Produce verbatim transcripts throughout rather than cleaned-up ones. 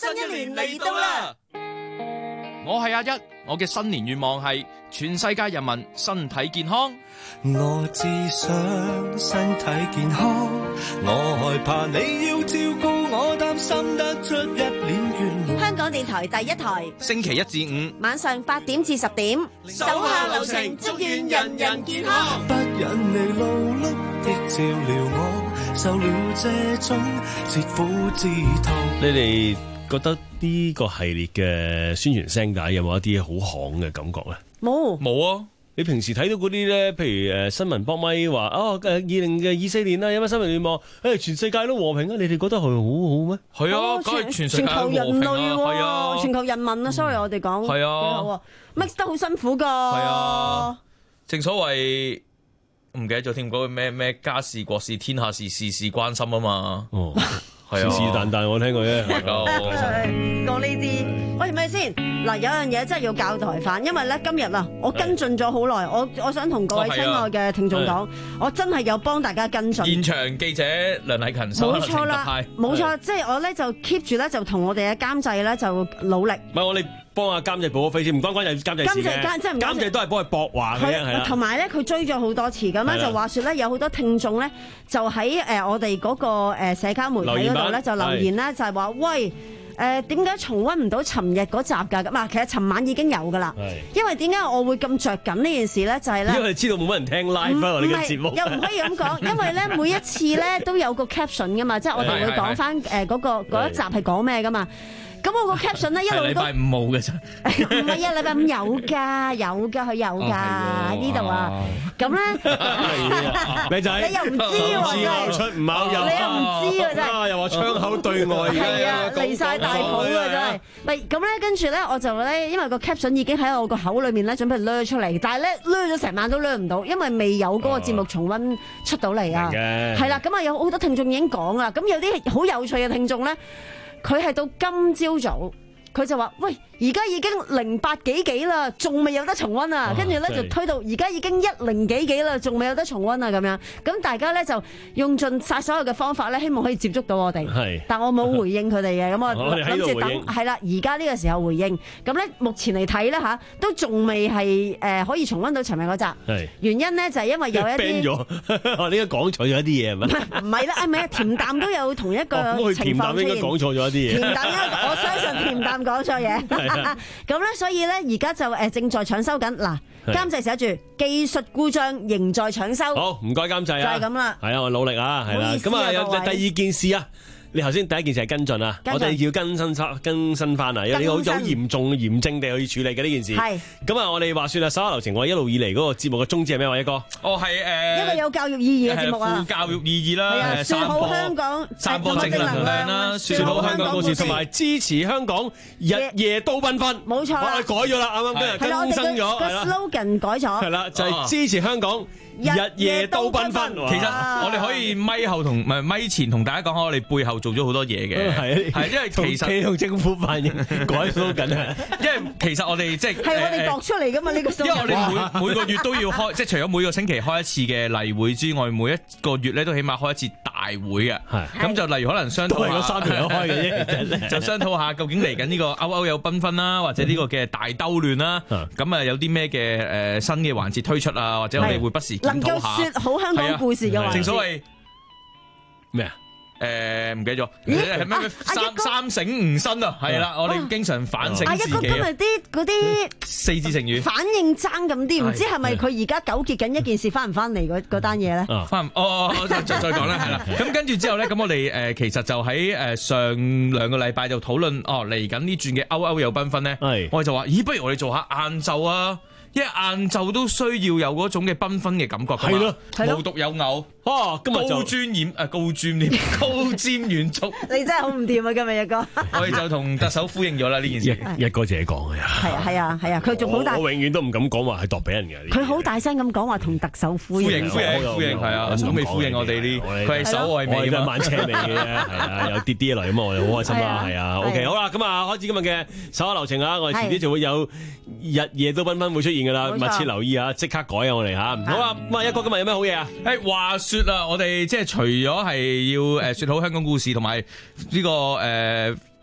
新一年嚟到啦！ 我係阿一，我嘅新年願望係全世界人民身體健康。 我只想身體健康，我害怕你要照顧我，擔心得出一臉怨恨。 香港電台第一台， 星期一至五晚上八點至十點，手下留情，祝願人人健康。 不忍你勞碌的照料我，受了這種切膚之痛。 你哋覺得呢個系列嘅宣傳聲帶有冇一啲好行嘅感覺咧？ 冇冇啊！ 你平時睇到嗰啲咧，譬如誒新聞博咪話哦誒二零嘅二四年啦，有乜新聞願望？誒全世界都和平啊！你哋覺得係好好咩？ 係啊，梗係全世界全球人類喎， 係啊， 全球人民啊 ，sorry 我哋講係啊 ，mix 得好辛苦㗎。 係啊，正所謂唔記得咗添，嗰個咩咩家事國事天下事，事事關心啊嘛。哦。是是但但我聽過啫， 講呢啲，喂，咪先嗱，有樣嘢真係要交代翻，因為咧今日啊，我跟進咗好耐，我我想同各位親愛嘅聽眾講，我真係有幫大家跟進。 現場記者梁禮勤， 冇錯啦，冇錯，即係我咧就 keep 住咧就同我哋嘅監製咧就努力。 唔係我哋幫阿監製補個飛先，唔關關係監製事嘅。監製監製都係幫佢駁話嘅，係啦。 同埋咧，佢追咗好多次咁樣，就話説咧有好多聽眾咧就喺誒我哋嗰個誒社交媒體嗰度咧就留言咧就係話喂。誒點解重溫唔到尋日嗰集㗎？咁啊，其實尋晚已經有㗎啦。因為點解我會咁着緊呢件事咧？就係、是、咧， 因為知道冇乜人聽 live 啊！呢個節目又唔可以咁講，因為咧每一次咧都有個 caption 㗎嘛，即係我哋會講翻誒嗰個嗰一集係講咩㗎嘛。咁我個 caption 咧一路都禮拜五冇嘅啫， 唔係啊！禮拜五有㗎，有㗎，佢有㗎呢度啊。咁咧， 靚仔， 你又唔知喎，真係出唔咬入， 你又唔知喎，真係又話窗口對外， 係啊，離曬大譜啊，真係。咪咁咧，跟住咧，我就咧，因為個 caption 已經喺我個口裏面咧，準備掠出嚟，但係咧掠咗成晚都掠唔到，因為未有嗰個節目重溫出到嚟啊。係啦，咁啊有好多聽眾已經講啦，咁有啲好有趣嘅聽眾咧。佢係到今朝早，佢就話：喂，而家已經零八幾幾啦，仲未有得重溫啊！跟住咧就推到而家已經一零幾幾啦，仲未有得重溫啊！咁樣，咁大家咧就用盡晒所有嘅方法咧，希望可以接觸到我哋。係，但我冇回應佢哋嘅，咁我諗住等係啦，而家呢個時候回應。咁咧目前嚟睇咧嚇，都仲未係誒可以重溫到尋日嗰集。係原因咧就係因為有一啲 ban 咗，我呢個講錯咗一啲嘢係咪？ 唔係啦，係咪啊？甜淡都有同一個情況出現。 應該講錯咗一啲嘢。 甜淡我相信甜淡講錯嘢。咁咧，所以咧，而家就誒正在搶修緊。嗱，監製寫住技術故障仍在搶修。 好，唔該監製啊， 就係咁啦。 係啊，我努力啊，係啦。咁啊，有第二件事啊。你頭先第一件事係跟進啊，我哋要更新翻更新翻啊，有啲好嚴重嚴正地去處理嘅呢件事。係咁啊，我哋話説啊，手下留情，我一路以嚟嗰個節目嘅宗旨係咩話？一哥， 哦係誒， 一個有教育意義嘅節目啊， 富教育意義啦， 説好香港， 散播正能量啦，説好香港故事， 同埋支持香港日夜都繽紛。 冇錯， 我哋改咗啦，啱啱今日更新咗， 個 slogan 改咗， 係啦，就係支持香港。日夜都繽紛， 其實我哋可以咪後同唔係咪前同大家講下，我哋背後做咗好多嘢嘅，係係因為其實同政府反映改咗緊啊， 因為其實我哋即係係我哋度出嚟噶嘛呢個， 因為我哋每每個月都要開，即係除咗每個星期開一次嘅例會之外，每一個月咧都起碼開一次大會嘅，係咁就例如可能商討下三條友開嘅啫， 就商討下究竟嚟緊呢個歐歐有繽紛啦，或者呢個嘅大兜亂啦，咁啊有啲咩嘅誒新嘅環節推出啊，或者我哋會不時能夠說好香港故事嘅話， 正所謂咩啊？ 誒，唔記得咗，係咩三三省吾身啊？係啦，我哋經常反省自己。 阿一哥今日啲嗰啲四字成語反應爭咁啲，唔知係咪佢而家糾結緊一件事翻唔翻嚟嗰嗰單嘢咧？ 翻哦，再再再講啦，係啦。咁跟住之後咧，咁我哋誒其實就喺誒上兩個禮拜就討論哦嚟緊呢轉嘅歐歐有繽紛咧，我哋就話咦，不如我哋做下晏晝啊！因為晏晝都需要有嗰種嘅繽紛嘅感覺㗎嘛，無獨有偶， 哦，今日高瞻遠誒高瞻遠高瞻遠矚， 你真係好唔掂啊！今日一哥， 我哋就同特首呼應咗啦呢件事， 一哥自己講嘅， 係啊係啊係啊，佢仲好大， 我永遠都唔敢講話係度俾人嘅， 佢好大聲咁講話同特首呼應， 呼應呼應呼應係啊，都未呼應我哋呢，佢係首位尾啊，慢車尾嘅，係啊，有啲啲嚟咁我哋好開心啦，係啊 ，OK 好啦，咁啊開始今日嘅手下留情啊，我哋遲啲就會有日夜都繽紛會出現㗎啦，密切留意啊，即刻改啊我哋嚇，好啦，咁啊一哥今日有咩好嘢啊？ 誒話説啊，我哋即係除咗係要誒説好香港故事同埋呢個誒。誒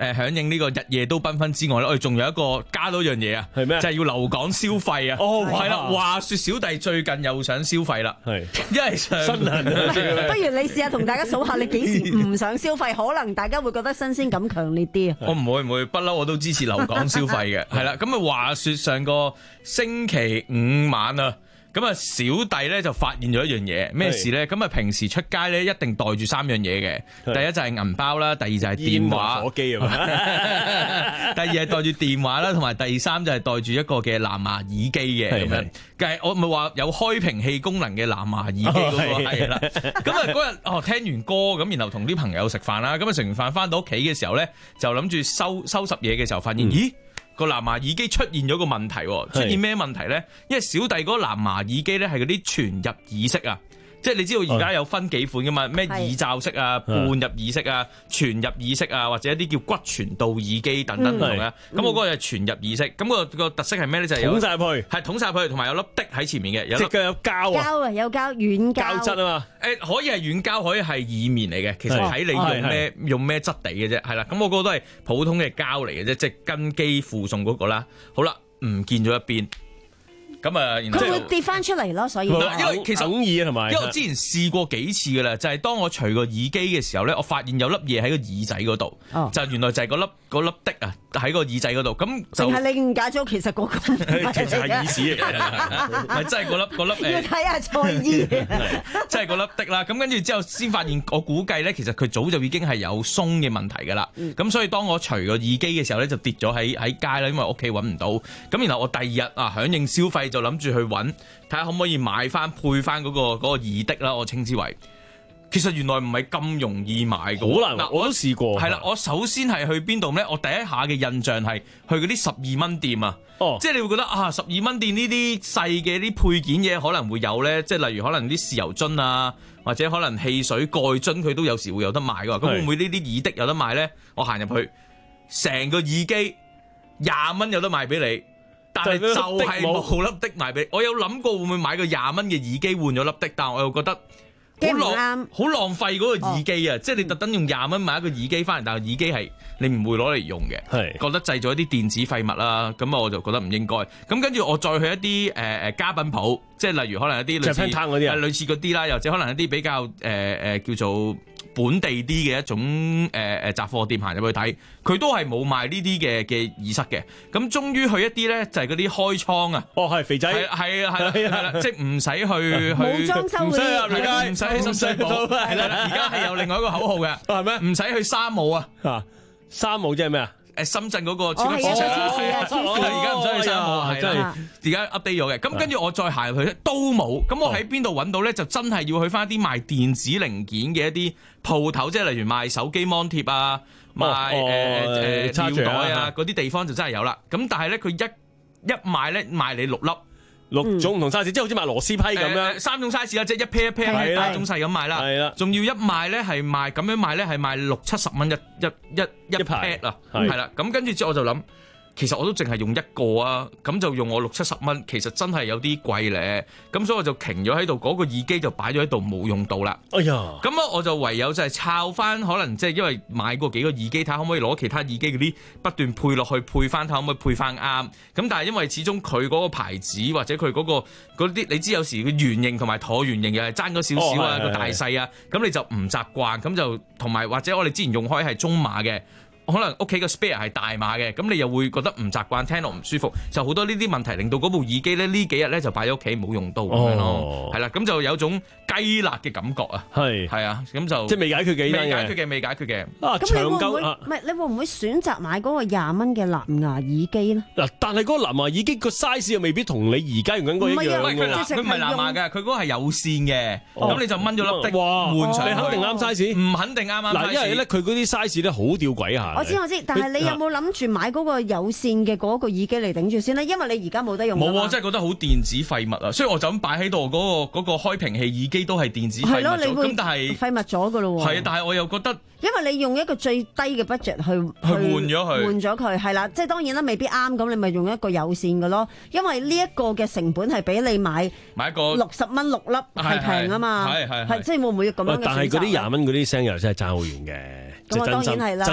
誒響應呢個日夜都繽紛之外咧，我哋仲有一個加多樣嘢啊， 係咩？ 就係要留港消費啊！ 哦， 係啦，話說小弟最近又想消費啦， 係， 因為上新人不如你試下同大家數下你幾時唔想消費，可能大家會覺得新鮮感強烈啲啊！ 我唔會唔會，不嬲我都支持留港消費嘅，係啦。咁啊話說上個星期五晚啊。咁啊，小弟咧就發現咗一樣嘢，咩事咧？咁啊，平時出街咧一定袋住三樣嘢嘅，第一就係銀包啦，第二就係電話、 火機啊， 第二係袋住電話啦，同埋第三就係袋住一個嘅藍牙耳機嘅咁樣。但係我咪話有開瓶器功能嘅藍牙耳機嗰個係啦。咁啊嗰日哦聽完歌咁，然後同啲朋友食飯啦。咁啊食完飯翻到屋企嘅時候咧，就諗住收收拾嘢嘅時候，發現咦？個藍牙耳機出現咗個問題，出現咩問題咧？因為小弟嗰個藍牙耳機咧係嗰啲傳入耳式啊，即係你知道而家有分幾款噶嘛？咩耳罩式啊、半入耳式啊、傳入耳式啊，或者一啲叫骨傳導耳機等等唔同嘅。咁、嗯、我嗰個係傳入耳式，咁、個個特色係咩咧？就係、是、有捅晒入去，係捅晒入去，同埋有粒滴喺前面嘅，有隻腳有膠啊， 膠啊，有膠軟膠膠質啊嘛。 誒，可以係軟膠，可以係耳棉嚟嘅。其實睇你用咩用咩質地嘅啫，係啦。咁我嗰個都係普通嘅膠嚟嘅啫，即係跟機附送嗰個啦。好啦，唔見咗一邊。咁啊，然後佢會跌翻出嚟咯，所以因為其實耳啊同埋， 因為我之前試過幾次噶啦，就係、是、當我除個耳機嘅時候咧，我發現有粒嘢喺個耳仔嗰度，哦、就原來就係嗰粒嗰粒滴啊喺個耳仔嗰度，咁就淨係你誤解咗，其實嗰個其實係耳屎嚟嘅， 係真係嗰粒嗰粒要睇下蔡醫， 真係嗰粒滴啦。咁跟住之後先發現，我估計咧，其實佢早就已經係有鬆嘅問題噶啦。咁、嗯、所以當我除個耳機嘅時候咧，就跌咗喺喺街啦，因為屋企揾唔到。咁然後我第二日啊響應消費。就諗住去揾，睇下可唔可以買翻配翻嗰、嗰個嗰、嗰個耳滴啦，我稱之為。其實原來唔係咁容易買嘅， 好難。我都試過。 係啦，我首先係去邊度咧？我第一下嘅印象係去嗰啲十二蚊店啊，哦、即係你會覺得啊，十二蚊店呢啲細嘅啲配件嘢可能會有咧，即係例如可能啲豉油樽啊，或者可能汽水蓋樽，佢都有時會有得賣㗎。咁會唔會呢啲耳滴有得賣咧？我行入去，成個耳機廿蚊有得賣俾你。但係就係冇粒滴賣俾你，我有諗過會唔會買個廿蚊嘅耳機換咗粒滴，但係我又覺得好浪好浪費嗰個耳機啊！哦、即係你特登用廿蚊買一個耳機翻嚟，但係耳機係你唔會攞嚟用嘅，係覺得製造一啲電子廢物啦，咁我就覺得唔應該。咁跟住我再去一啲誒誒家品鋪，即係例如可能一啲類似嗰啲啊，類似嗰啲啦，又或者可能一啲比較誒誒、呃、叫做本地啲嘅一種誒誒雜貨店行入去睇，佢都係冇賣呢啲嘅嘅耳塞嘅。咁終於去一啲咧，就係嗰啲開倉啊！哦，係肥仔，係係啊係啦係啦，即係唔使去冇裝修嗰啲，唔使去深水埗，係啦。而家係有另外一個口號嘅，係咩？唔使去沙姆啊！啊，沙姆即係咩啊？誒，深圳嗰個超級市場啦，而家唔使去沙姆，係啦，而家 update 咗嘅。咁跟住我再行入去都冇。咁我喺邊度揾到咧？就真係要去翻啲賣電子零件嘅一啲鋪頭，即係例如賣手機 mon 貼啊，賣誒誒吊袋啊嗰啲地方就真係有啦。咁但係咧，佢一一賣咧賣你六粒。六種唔同 size，即係好似賣螺絲批咁樣，三種 size 啦，即係一 pair 一 pair 大中細咁賣啦。係啦，仲要一賣咧係賣咁樣賣咧係賣六七十蚊一一一一 pair 啊，係啦。咁跟住之後我就諗，其實我都淨係用一個啊，咁就用我六七十蚊，其實真係有啲貴咧。咁所以我就停咗喺度，嗰個耳機就擺咗喺度冇用到啦。哎呀，咁啊我就唯有就係抄翻，可能即係因為買過幾個耳機，睇下可唔可以攞其他耳機嗰啲不斷配落去配翻，睇下可唔可以配翻啱。咁但係因為始終佢嗰個牌子或者佢嗰個嗰啲，你知有時佢圓形同埋橢圓形又係爭咗少少啊個大細啊，咁你就唔習慣，咁就同埋或者我哋之前用開係中碼嘅。可能屋企個 spare 係大碼嘅，咁你又會覺得唔習慣，聽落唔舒服，就好多呢啲問題令到嗰部耳機咧呢幾日咧就擺喺屋企冇用到咁樣咯，係啦，咁就有種雞肋嘅感覺啊，係係啊，咁就即係未解決嘅，未解決嘅，未解決嘅。啊，咁你會唔會唔係你會唔會選擇買嗰個廿蚊嘅藍牙耳機咧？嗱，但係嗰個藍牙耳機個 size 又未必同你而家用緊嗰個一樣喎。佢唔係藍牙嘅，佢嗰個係有線嘅，咁你就掹咗粒的換上去，你肯定啱 size？唔肯定啱啱 size。嗱，因為咧佢嗰啲 size 咧好吊詭下。我知我知，但係你有冇諗住買嗰個有線嘅嗰個耳機嚟頂住先咧？因為你而家冇得用。冇啊，真係覺得好電子廢物啊！所以我就咁擺喺度，嗰個嗰個開瓶器耳機都係電子廢物。係咯，你會咁但係廢物咗噶咯喎。係啊，但係我又覺得，因為你用一個最低嘅 budget 去去換咗佢，換咗佢係啦，即係當然啦，未必啱咁，你咪用一個有線嘅咯。因為呢一個嘅成本係比你買買一個六十蚊六粒係平啊嘛，係即係會唔會咁樣嘅選擇？但係嗰啲廿蚊嗰啲聲又真係爭好遠嘅。咁當然係啦，真心係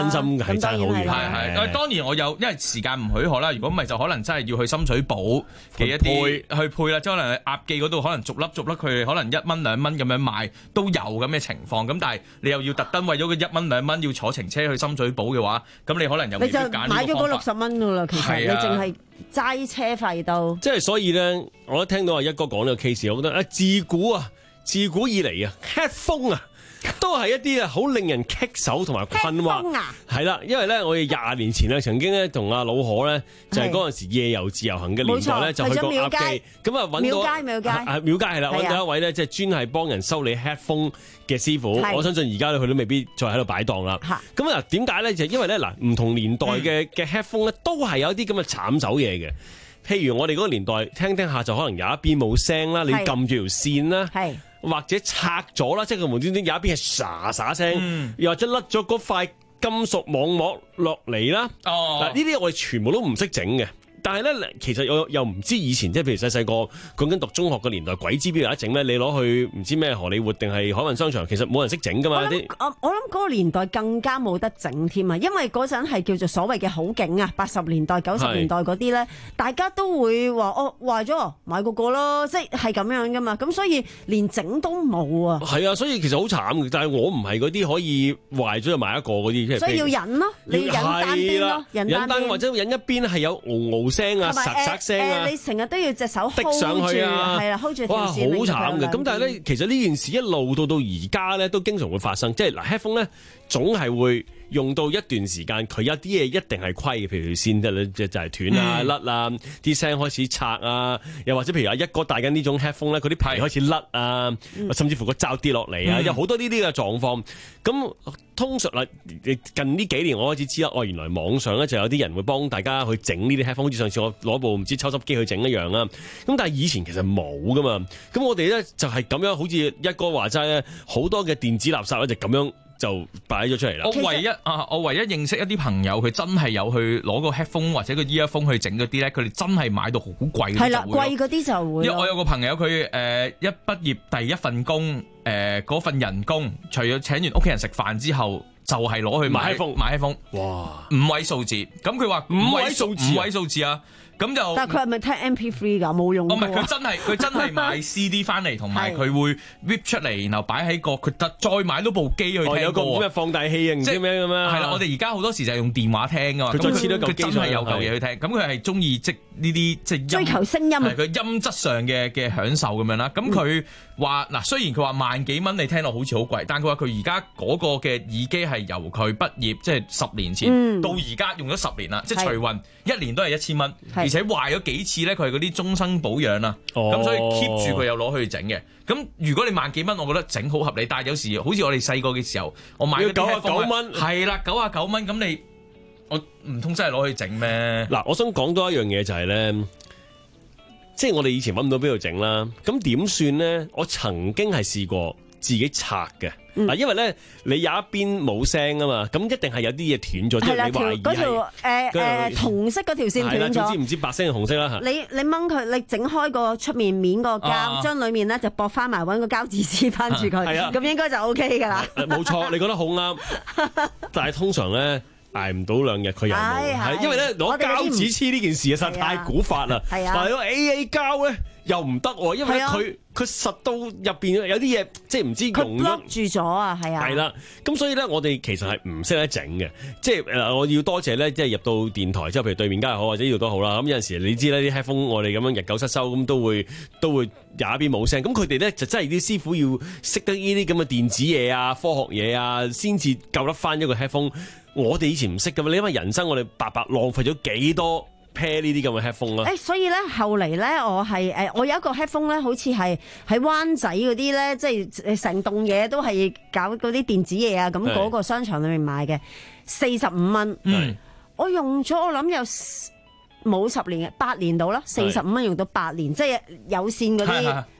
咁當然係啦。 係係，當然我有，因為時間唔許可啦。如果唔係，就可能真係要去深水埗嘅一啲去配啦，即係可能鴨記嗰度可能逐粒逐粒佢可能一蚊兩蚊咁樣賣都有咁嘅情況。咁但係你又要特登為咗個一蚊兩蚊要坐程車去深水埗嘅話，咁你可能又未必揀呢個方法。你就買咗嗰六十蚊㗎啦，其實你淨係齋車費都。即係所以咧，我一聽到阿一哥講呢個 case，我覺得啊，自古啊，自古以嚟啊 ，headphone 啊。都係一啲啊好令人棘手同埋困惑，係啦，因為咧我哋廿年前咧曾經咧同阿老可咧就係嗰陣時夜遊自由行嘅年代咧就去過鴨記，咁啊揾到廟街廟街啊廟街係啦，揾到一位咧即係專係幫人修理 headphone 嘅師傅，我相信而家咧佢都未必再喺度擺檔啦。咁啊點解咧就因為咧嗱唔同年代嘅嘅 headphone 咧都係有啲咁嘅慘手嘢嘅，譬如我哋嗰個年代聽聽下就可能有一邊冇聲啦，你撳住條線啦。或者拆咗啦，即係佢無端端有一邊係沙沙聲，嗯、又或者甩咗嗰塊金屬網膜落嚟啦。嗱，呢啲我哋全部都唔識整嘅。但係咧，其實我又唔知以前即係譬如細細個講緊讀中學嘅年代，鬼知邊度有得整咩？你攞去唔知咩荷里活定係海運商場，其實冇人識整噶嘛啲。 我我諗嗰個年代更加冇得整添啊，因為嗰陣係叫做所謂嘅好景啊，八十年代、九十年代嗰啲咧，大家都會話哦壞咗買個個咯，即係係咁樣噶嘛。咁所以連整都冇啊。係啊，所以其實好慘嘅。但係我唔係嗰啲可以壞咗就買一個嗰啲， 所以要忍咯，你要忍單邊咯， 忍單邊或者忍一邊係有嗷嗷聲啊、實實聲啊， 你成日都要隻手 hold 上去啊， 係啦 hold 住條線。 哇，好慘嘅。咁但係咧，其實呢件事一路到到而家咧，都經常會發生。即係嗱 headphone 咧，總係會用到一段時間，佢有啲嘢一定係虧嘅，譬如線就就係斷啊、甩啊，啲聲開始拆啊，又或者譬如阿一哥戴緊呢種 headphone 咧，佢啲皮開始甩啊，嗯、甚至乎個罩跌落嚟啊，嗯、有好多呢啲嘅狀況。咁通常啦，近呢幾年我開始知啦，哦，原來網上咧就有啲人會幫大家去整呢啲 headphone，好似上次我攞部唔知抽濕機去整一樣啦。咁但係以前其實冇噶嘛，咁我哋咧就係咁樣，好似一哥話齋咧，好多嘅電子垃圾咧就咁樣就擺咗出嚟啦。 我唯一啊，我唯一認識一啲朋友，佢真係有去攞個 headphone 或者個 earphone 去整嗰啲咧，佢哋真係買到好貴。 係啦，貴嗰啲就會。 因為我有個朋友，佢誒、呃、一畢業第一份工。誒嗰、呃、份人工，除咗請完屋企人食飯之後，就係、是、攞去買 iPhone，買 iPhone，哇，五位數字。咁佢話五位數字，五位數字啊！咁就， 但係佢係咪聽 M P 三 㗎？冇用。哦，唔係， 佢真係佢真係買 C D 翻嚟，同埋佢會 rip 出嚟，然後擺喺個佢得再買多部機去聽歌。 有個咩放大器啊？唔知咩咁樣。 係啦，我哋而家好多時就係用電話聽㗎嘛。 佢再黐多嚿機， 佢真係有嚿嘢去聽。咁佢係中意即呢啲即係追求聲音， 係佢音質上嘅嘅享受咁樣啦。咁佢話嗱，雖然佢話萬幾蚊你聽落好似好貴，但佢話佢而家嗰個嘅耳機係由佢畢業即係十年前、嗯、到而家用咗十年啦，即係除運一年都係一千蚊，而且壞咗幾次咧，佢係嗰啲終身保養啦，咁、哦、所以 keep 住佢又攞去整嘅。咁如果你萬幾蚊，我覺得整好合理。但係有時好似我哋細個嘅時候，我買嗰啲九十九蚊，係啦，九十九蚊，咁你我唔通真係攞去整咩？ 嗱，我想講多一樣嘢就係、是、咧，即係我哋以前揾唔到邊度整啦，咁點算咧？我曾經係試過自己拆嘅。嗱，因為咧你有一邊冇聲啊嘛，咁一定係有啲嘢斷咗，即係你懷疑係嗰條誒誒紅色嗰條線斷咗， 唔知唔知白色定紅色啦嚇。 你你掹佢，你整開個出面面個膠，將裡面咧就駁翻埋，揾個膠紙黐翻住佢，咁應該就 O K 㗎啦。 冇錯，你覺得好啱，但係通常咧捱唔到兩日佢又冇，係因為咧攞膠紙黐呢件事實在太古法啦。係啊，但係個 A A 膠咧又唔得喎，因為佢。佢實到入邊有啲嘢，即係唔知融咗住咗啊，係啊， 係啦。咁所以咧，我哋其實係唔識得整嘅。即係誒，我要多謝咧，即係入到電台之後，譬如對面街又好，或者呢度都好啦。咁有陣時你知咧，啲 headphone 我哋咁樣日久失修，咁都會都會有一邊冇聲。咁佢哋咧就真係啲師傅要識得呢啲咁嘅電子嘢啊、科學嘢啊，先至救得翻一個 headphone。我哋以前唔識㗎嘛，你因為人生我哋白白浪費咗幾多 pair 呢啲咁嘅 headphone 啦。誒， 所以咧後嚟咧，我係誒，我有一個 headphone 咧，好似係喺灣仔嗰啲咧，即係成棟嘢都係搞嗰啲電子嘢啊，咁嗰個商場裏面買嘅，四十五蚊。嗯，我用咗我諗有冇十年嘅八年到啦，四十五蚊用到八年，即係有線嗰啲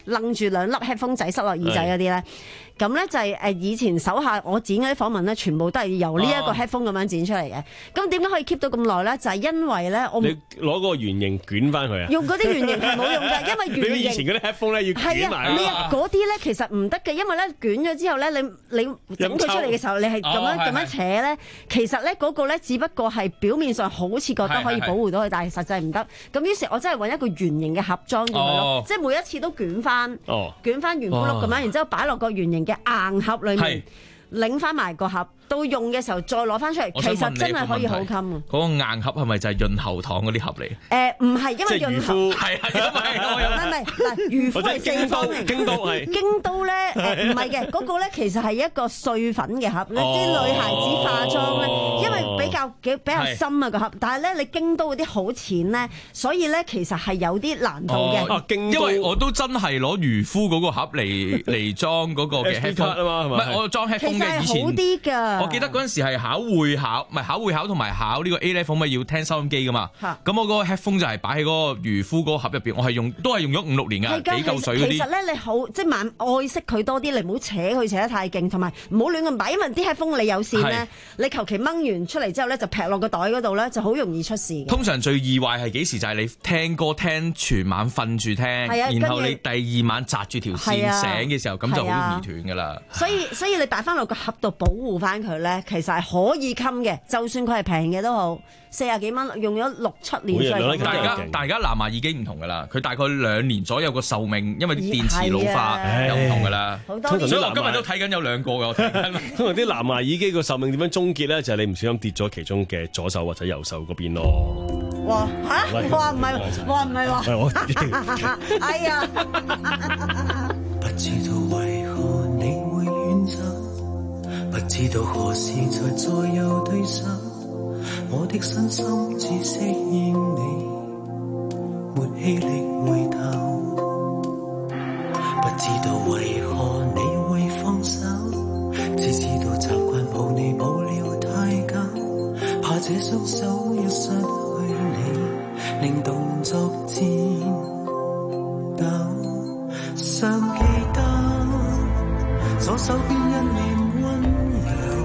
楞住兩粒 headphone 仔塞落耳仔嗰啲咧。咁咧就係誒以前手下我剪嗰啲訪問咧，全部都係由呢一個 headphone 咁樣剪出嚟嘅。咁點解可以 keep 到咁耐咧？就係、是、因為咧，我你攞個圓形捲翻佢啊！ 用嗰啲圓形係冇用㗎，因為圓形以前嗰啲 headphone 咧要捲埋啊！嗰啲咧其實唔得嘅，因為咧捲咗之後咧，你你整佢出嚟嘅時候，你係咁樣咁、哦、樣扯咧，其實咧嗰個咧只不過係表面上好似覺得可以保護到佢，但係實際唔得。咁於是，我真係揾一個圓形嘅盒裝住佢咯，哦、即係每一次都捲翻，哦、捲翻圓咕碌咁樣，然之後擺落個圓形嘅硬盒裏面，擰翻埋個盒。到用嘅時候再攞翻出嚟，其實真係可以好襟啊！ 嗰個硬盒係咪就係潤喉糖嗰啲盒嚟？ 誒唔係，因為潤喉係係因為我有唔係嗱，漁夫係四方形， 京都係京都咧誒唔係嘅，嗰個咧其實係一個碎粉嘅盒，啲女孩子化妝咧，因為比較幾比較深啊個盒，但係咧你京都嗰啲好淺咧，所以咧其實係有啲難度嘅。 因為我都真係攞漁夫嗰個盒嚟嚟裝嗰個嘅 headphone 啊嘛，唔係我裝 headphone 嘅以前。 其實係好啲㗎。 我記得嗰陣時係考會考，唔係考會考同埋考呢個 A level 咪要聽收音機噶嘛。咁我嗰個 headphone 就係擺喺嗰個漁夫嗰個盒入邊，我係用都係用咗五六年㗎，幾嚿水嗰啲。其實咧你好即係慢愛惜佢多啲，你唔好扯佢扯得太勁，同埋唔好亂咁擺，因為啲 headphone 你有線咧，你求其掹完出嚟之後咧就劈落個袋嗰度咧，就好容易出事嘅。通常最易壞係幾時？就係你聽歌聽全晚瞓住聽，然後你第二晚紮住條線醒嘅時候，咁就好容易斷㗎啦。所以所以你擺翻落個盒度保護翻佢咧，其實係可以襟嘅，就算佢係平嘅都好，四十幾蚊用咗六七年。大家大家藍牙耳機唔同噶啦，佢大概兩年左右個壽命，因為啲電池老化又唔同噶啦。通常所以我今日都睇緊有兩個嘅。 通常啲藍牙耳機個壽命點樣終結咧？就係、是、你唔小心跌咗其中嘅左手或者右手嗰邊咯。 哇嚇！哇唔係，哇唔係喎。哎呀！ 不知道為何你會遠走，不知道何時才再有對手，我的身心只適應你，沒氣力回頭。不知道為何你會放手，只知道習慣抱你抱了太久，怕這雙手一失去你，令動作顫抖。尚記得左手邊一臉溫柔，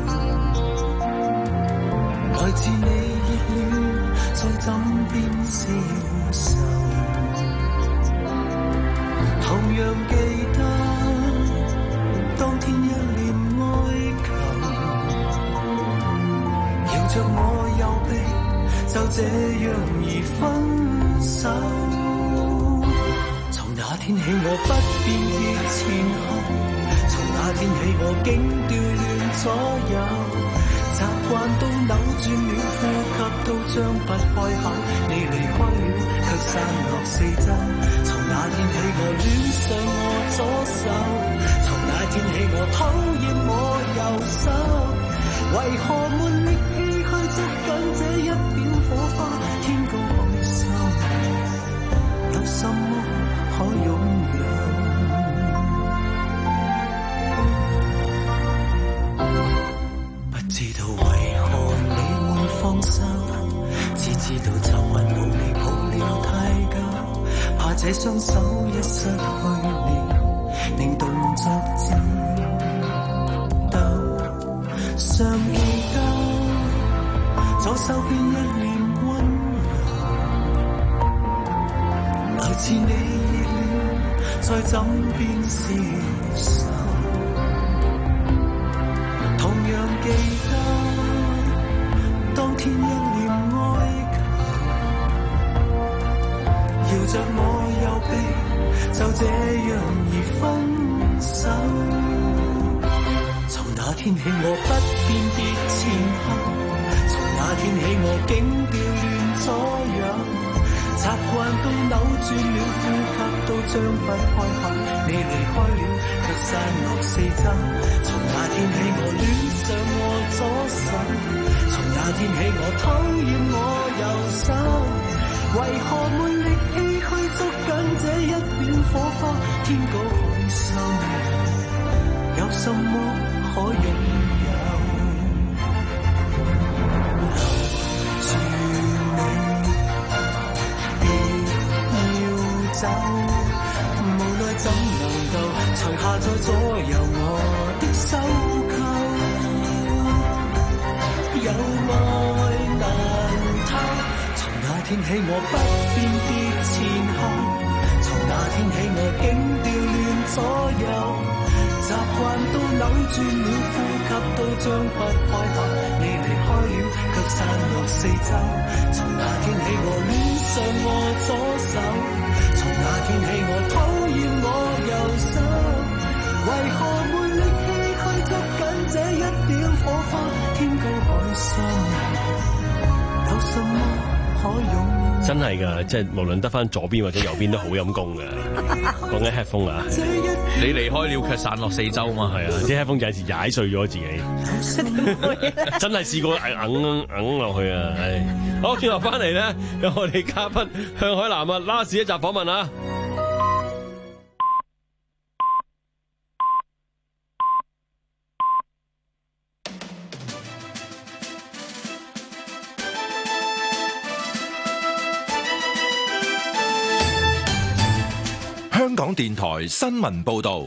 來自你熱戀在枕邊消受。同樣記得當天一臉哀求，搖着我右臂，就這樣而分手。從那天起我不辨別前後，從那天起我竟調亂左右，習慣都扭轉了，呼吸都張不開口。你離開了，卻散落四周。從那天起我戀上我左手，從那天起我討厭我右手。為何沒力氣去捉緊這一點火花？天高海深，有什麼可擁有？不知道為何你會放手，只知道習慣抱你抱了太久，怕這雙手一失去你，令動作顫抖。尚記得左手邊一臉溫柔，來自你熱戀在枕邊消受。同樣記得當天一臉哀求，搖着我右臂，就這樣而分手。從那天起我不辨別前後，從那天起我竟調亂左右，習慣都扭轉了，呼吸都張不開口。你離開了，卻散落四周。從那天起我戀上我左手，從那天起我討厭我右手。為何沒力氣去捉緊這一點火花？天高海深，有什麼可擁有？留住你，別要走，無奈怎天起我不辨別前後，從那天起我竟調亂左右，習慣都扭轉了，呼吸都張不開口，你離開了卻散落四周，從那天起我戀上我左手，從那天起我討厭我右手，為何沒力氣去捉緊這一點火花，天高海深，有什麼可用？ 真係㗎，即係無論得翻左邊或者右邊都好陰功㗎。講緊 headphone 啊， 你離開了卻散落四周嘛，係啊， 啲 headphone 就有時踩碎咗自己，真係試過硬硬落去啊！唉，好，轉頭翻嚟咧，有我哋嘉賓向海嵐啊，last一集訪問啊！ 香港電台新聞報道，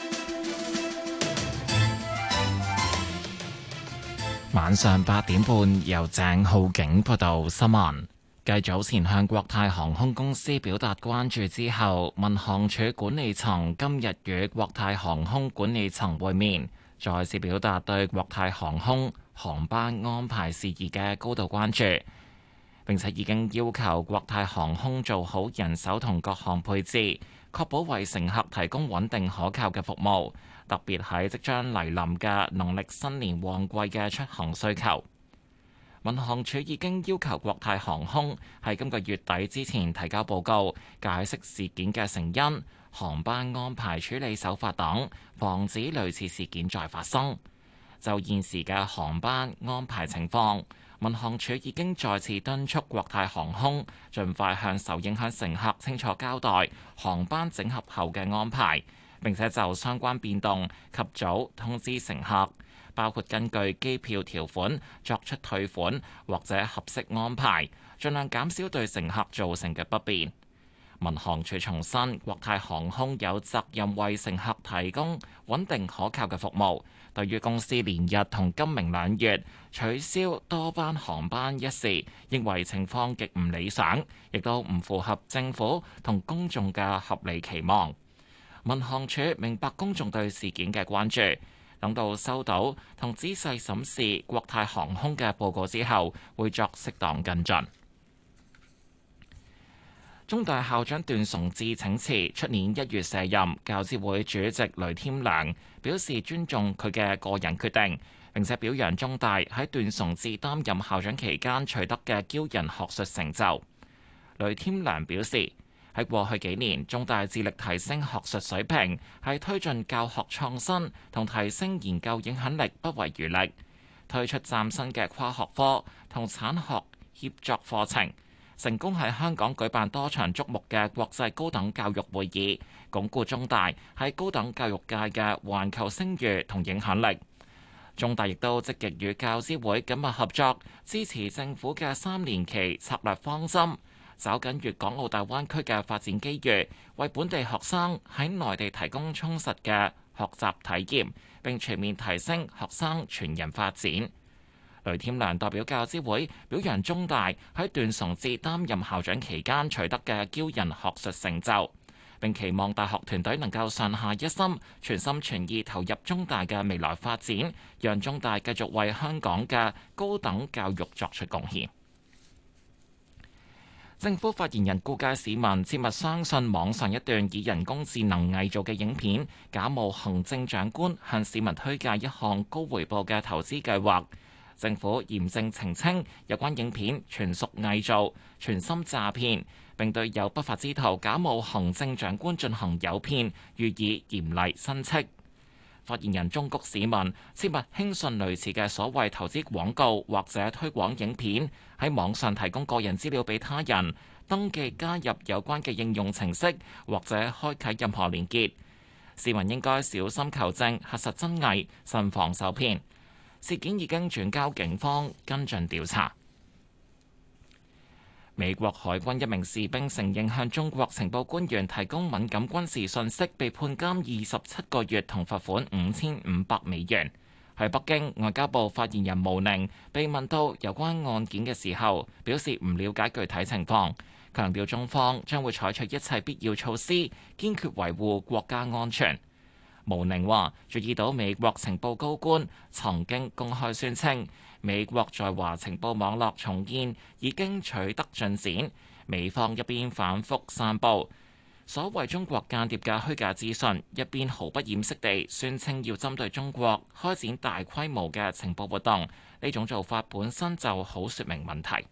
晚上八點半由鄭浩景報道新聞。繼早前向國泰航空公司表達關注之後，民航處管理層今日與國泰航空管理層會面，再次表達對國泰航空航班安排事宜嘅高度關注，並且已經要求國泰航空做好人手同各項配置，確保為乘客提供穩定可靠嘅服務，特別喺即將嚟臨嘅農曆新年旺季嘅出行需求。民航處已經要求國泰航空喺今個月底之前提交報告，解釋事件嘅成因、航班安排處理手法等，防止類似事件再發生。就現時嘅航班安排情況，民航處已經再次敦促國泰航空盡快向受影響乘客清楚交代航班整合後嘅安排，並且就相關變動及早通知乘客，包括根據機票條款作出退款或者合適安排，盡量減少對乘客造成嘅不便。民航處重申，國泰航空有責任為乘客提供穩定可靠嘅服務。對於公司連日同今明兩月取消多班航班一事，認為情況極唔理想，亦都唔符合政府同公眾嘅合理期望。民航處明白公眾對事件嘅關注，等到收到同仔細審視國泰航空嘅報告之後，會作適當跟進。中大校長段崇智請辭，出年一月卸任。教資會主席雷添良表示尊重佢嘅個人決定，並且表揚中大喺段崇智擔任校長期間取得嘅驕人學術成就。雷添良表示，喺過去幾年，中大致力提升學術水平，係推進教學創新同提升研究影響力不遺餘力，推出嶄新嘅跨學科同產學協作課程，成功喺香港舉辦多場矚目嘅國際高等教育會議，鞏固中大喺高等教育界嘅環球聲譽同影響力。中大亦都積極與教資會緊密合作，支持政府嘅三年期策略方針，抓緊粵港澳大灣區嘅發展機遇，為本地學生喺內地提供充實嘅學習體驗，並全面提升學生全人發展。雷添良代表教資會表揚中大喺段崇智擔任校長期間取得嘅驕人學術成就，並期望大學團隊能夠上下一心，全心全意投入中大嘅未來發展，讓中大繼續為香港嘅高等教育作出貢獻。政府發言人告誡市民切勿相信網上一段以人工智能偽造嘅影片，假冒行政長官向市民推介一項高回報嘅投資計劃。政府嚴正澄清有關影片全屬偽造、全心詐騙，並對有不法之徒假冒行政長官進行誘騙予以嚴厲申斥。發言人忠告市民切勿輕信類似嘅所謂投資廣告或者推廣影片，喺網上提供個人資料俾他人，登記加入有關嘅應用程式或者開啟任何連結。市民應該小心求證，核實真偽，慎防受騙。事件已經轉交警方跟進調查。美國海軍一名士兵承認向中國情報官員提供敏感軍事信息，被判監二十七個月同罰款五千五百美元。 喺北京，外交部發言人毛寧被問到有關案件嘅時候，表示唔了解具體情況，強調中方將會採取一切必要措施，堅決維護國家安全。毛寧話：注意到美國情報高官曾經公開宣稱，美國在華情報網絡重建已經取得進展，美方一邊反覆散佈所謂中國間諜嘅虛假資訊，一邊毫不掩飾地宣稱要針對中國開展大規模嘅情報活動，呢種做法本身就好說明問題。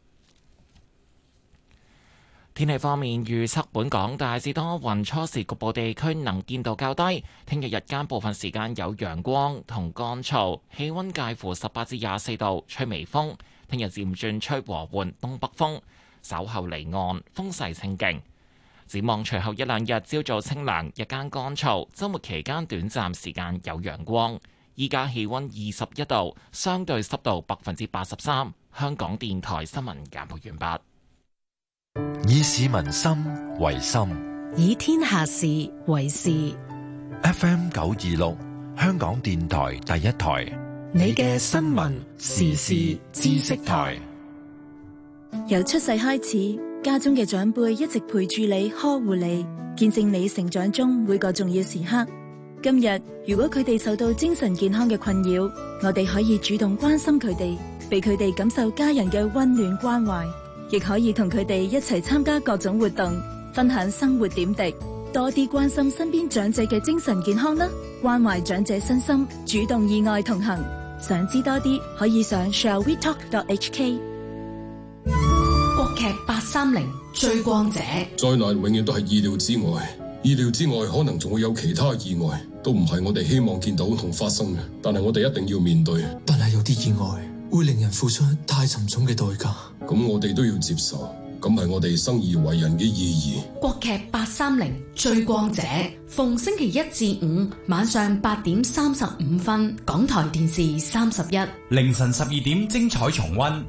天氣方面預測，本港大致多雲，初時局部地區能見度較低。聽日日間部分時間有陽光同乾燥，氣溫介乎十八至廿四度，吹微風。聽日漸轉吹和緩東北風，稍後離岸風勢清勁。展望隨後一兩日朝早清涼，日間乾燥，週末期間短暫時間有陽光。依家氣溫二十一度，相對濕度百分之八十三。香港電台新聞簡報完畢。 以市民心為心， 以天下事為事。 F M 九二六，香港電台第一台， 你嘅新聞時事知識台。 由出世開始，家中嘅長輩一直陪住你，呵護你，見證你成長中每個重要時刻。今日如果佢哋受到精神健康嘅困擾，我哋可以主動關心佢哋，俾佢哋感受家人嘅溫暖關懷。亦可以同佢哋一齊參加各種活動，分享生活點滴，多啲關心身邊長者嘅精神健康啦，關懷長者身心，主動意外同行。想知多啲，可以上 shall we talk dot h k。 國劇八三零追光者， 災難永遠都係意料之外，意料之外可能仲會有其他意外，都唔係我哋希望見到同發生嘅，但係我哋一定要面對。 但係有啲意外會令人付出太沉重嘅代價， 咁我哋都要接受，咁係我哋生而為人嘅意義。 國劇八三零追光者，逢星期一至五晚上八點三十五分，港台電視三十一， 凌晨十二點精彩重溫。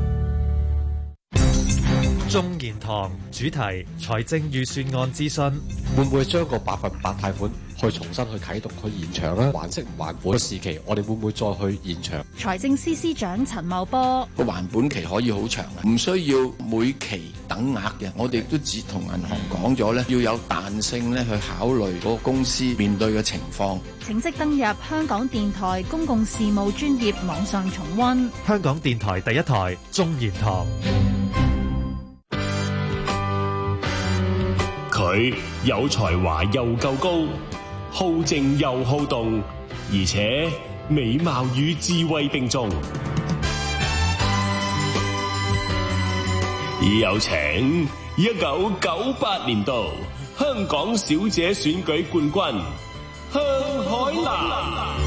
中研堂主題財政預算案諮詢， 會唔會將個百分百貸款去重新去啟動去延長咧？還息唔還本嘅時期，我哋會唔會再去延長？ 財政司司長陳茂波， 個還本期可以好長，唔需要每期等額嘅。我哋都只同銀行講咗咧，要有彈性咧去考慮嗰個公司面對嘅情況。 請即登入香港電台公共事務專頁網上重溫。 香港電台第一台中研堂。 佢有才華又夠高，好靜又好動，而且美貌與智慧並重。有請一九九八年度香港小姐選舉冠軍向海蘭。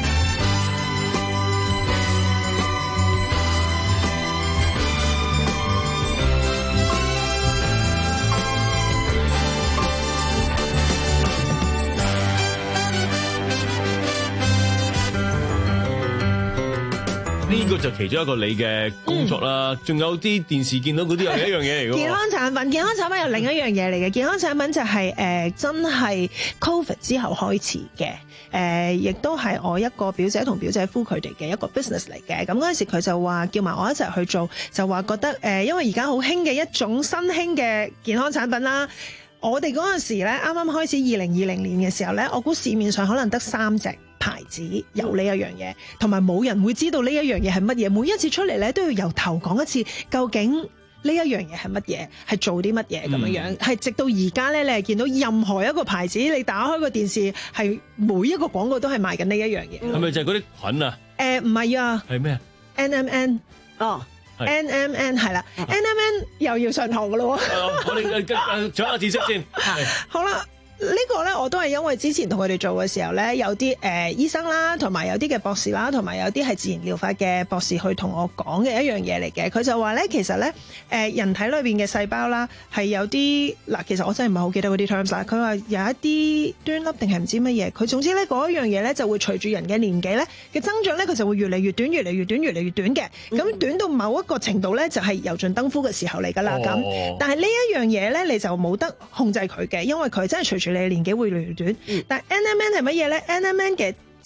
呢個就其中一個你嘅工作啦，仲、嗯、有啲電視見到嗰啲又係一樣嘢嚟嘅。 健康產品，健康產品又另一樣嘢嚟嘅。健康產品就係、是、誒、呃、真係 Covid 之後開始嘅，誒、呃、亦都係我一個表姐同表姐夫佢哋嘅一個 business 嚟嘅。咁嗰陣時佢就話叫埋我一齊去做，就話覺得誒、呃，因為而家好興嘅一種新興嘅健康產品啦。我哋嗰陣時咧，啱啱開始二零二零年嘅時候咧，我估市面上可能得三隻牌子有呢一樣嘢，同埋冇人會知道呢一樣嘢係乜嘢。每一次出嚟咧，都要由頭講一次，究竟呢一樣嘢係乜嘢，係做啲乜嘢咁樣樣。係、嗯、直到而家咧，你係見到任何一個牌子，你打開個電視，係每一個廣告都係賣緊呢一樣嘢。 係咪就係嗰啲菌啊？誒唔係啊。係咩啊 ？N M N 哦。N M N 係啦 ，N M N 又要上堂噶咯喎。 我哋誒掌握知識先。 好啦。呢個呢，我都係因為之前同佢哋做嘅時候呢，有啲誒、呃、醫生啦，同埋有啲嘅博士啦，同埋有啲係自然療法嘅博士去同我講嘅一樣嘢嚟嘅。佢就話呢，其實呢，誒、呃、人體裏邊嘅細胞啦，係有啲嗱，其實我真係唔係好記得嗰啲 terms 啦。佢話有一啲端粒定係唔知乜嘢。佢總之呢，嗰一樣嘢呢，就會隨住人嘅年紀呢嘅增長呢，佢就會越嚟越短，越嚟越短，越嚟越短嘅。咁、嗯、短到某一個程度呢，就係油盡燈枯嘅時候嚟㗎啦。咁、哦，但係呢一樣嘢呢，你就冇得控制佢嘅，因為佢真係隨住你嘅年紀會越嚟越短，嗯、但係 N M N 係乜嘢咧？N M N 嘅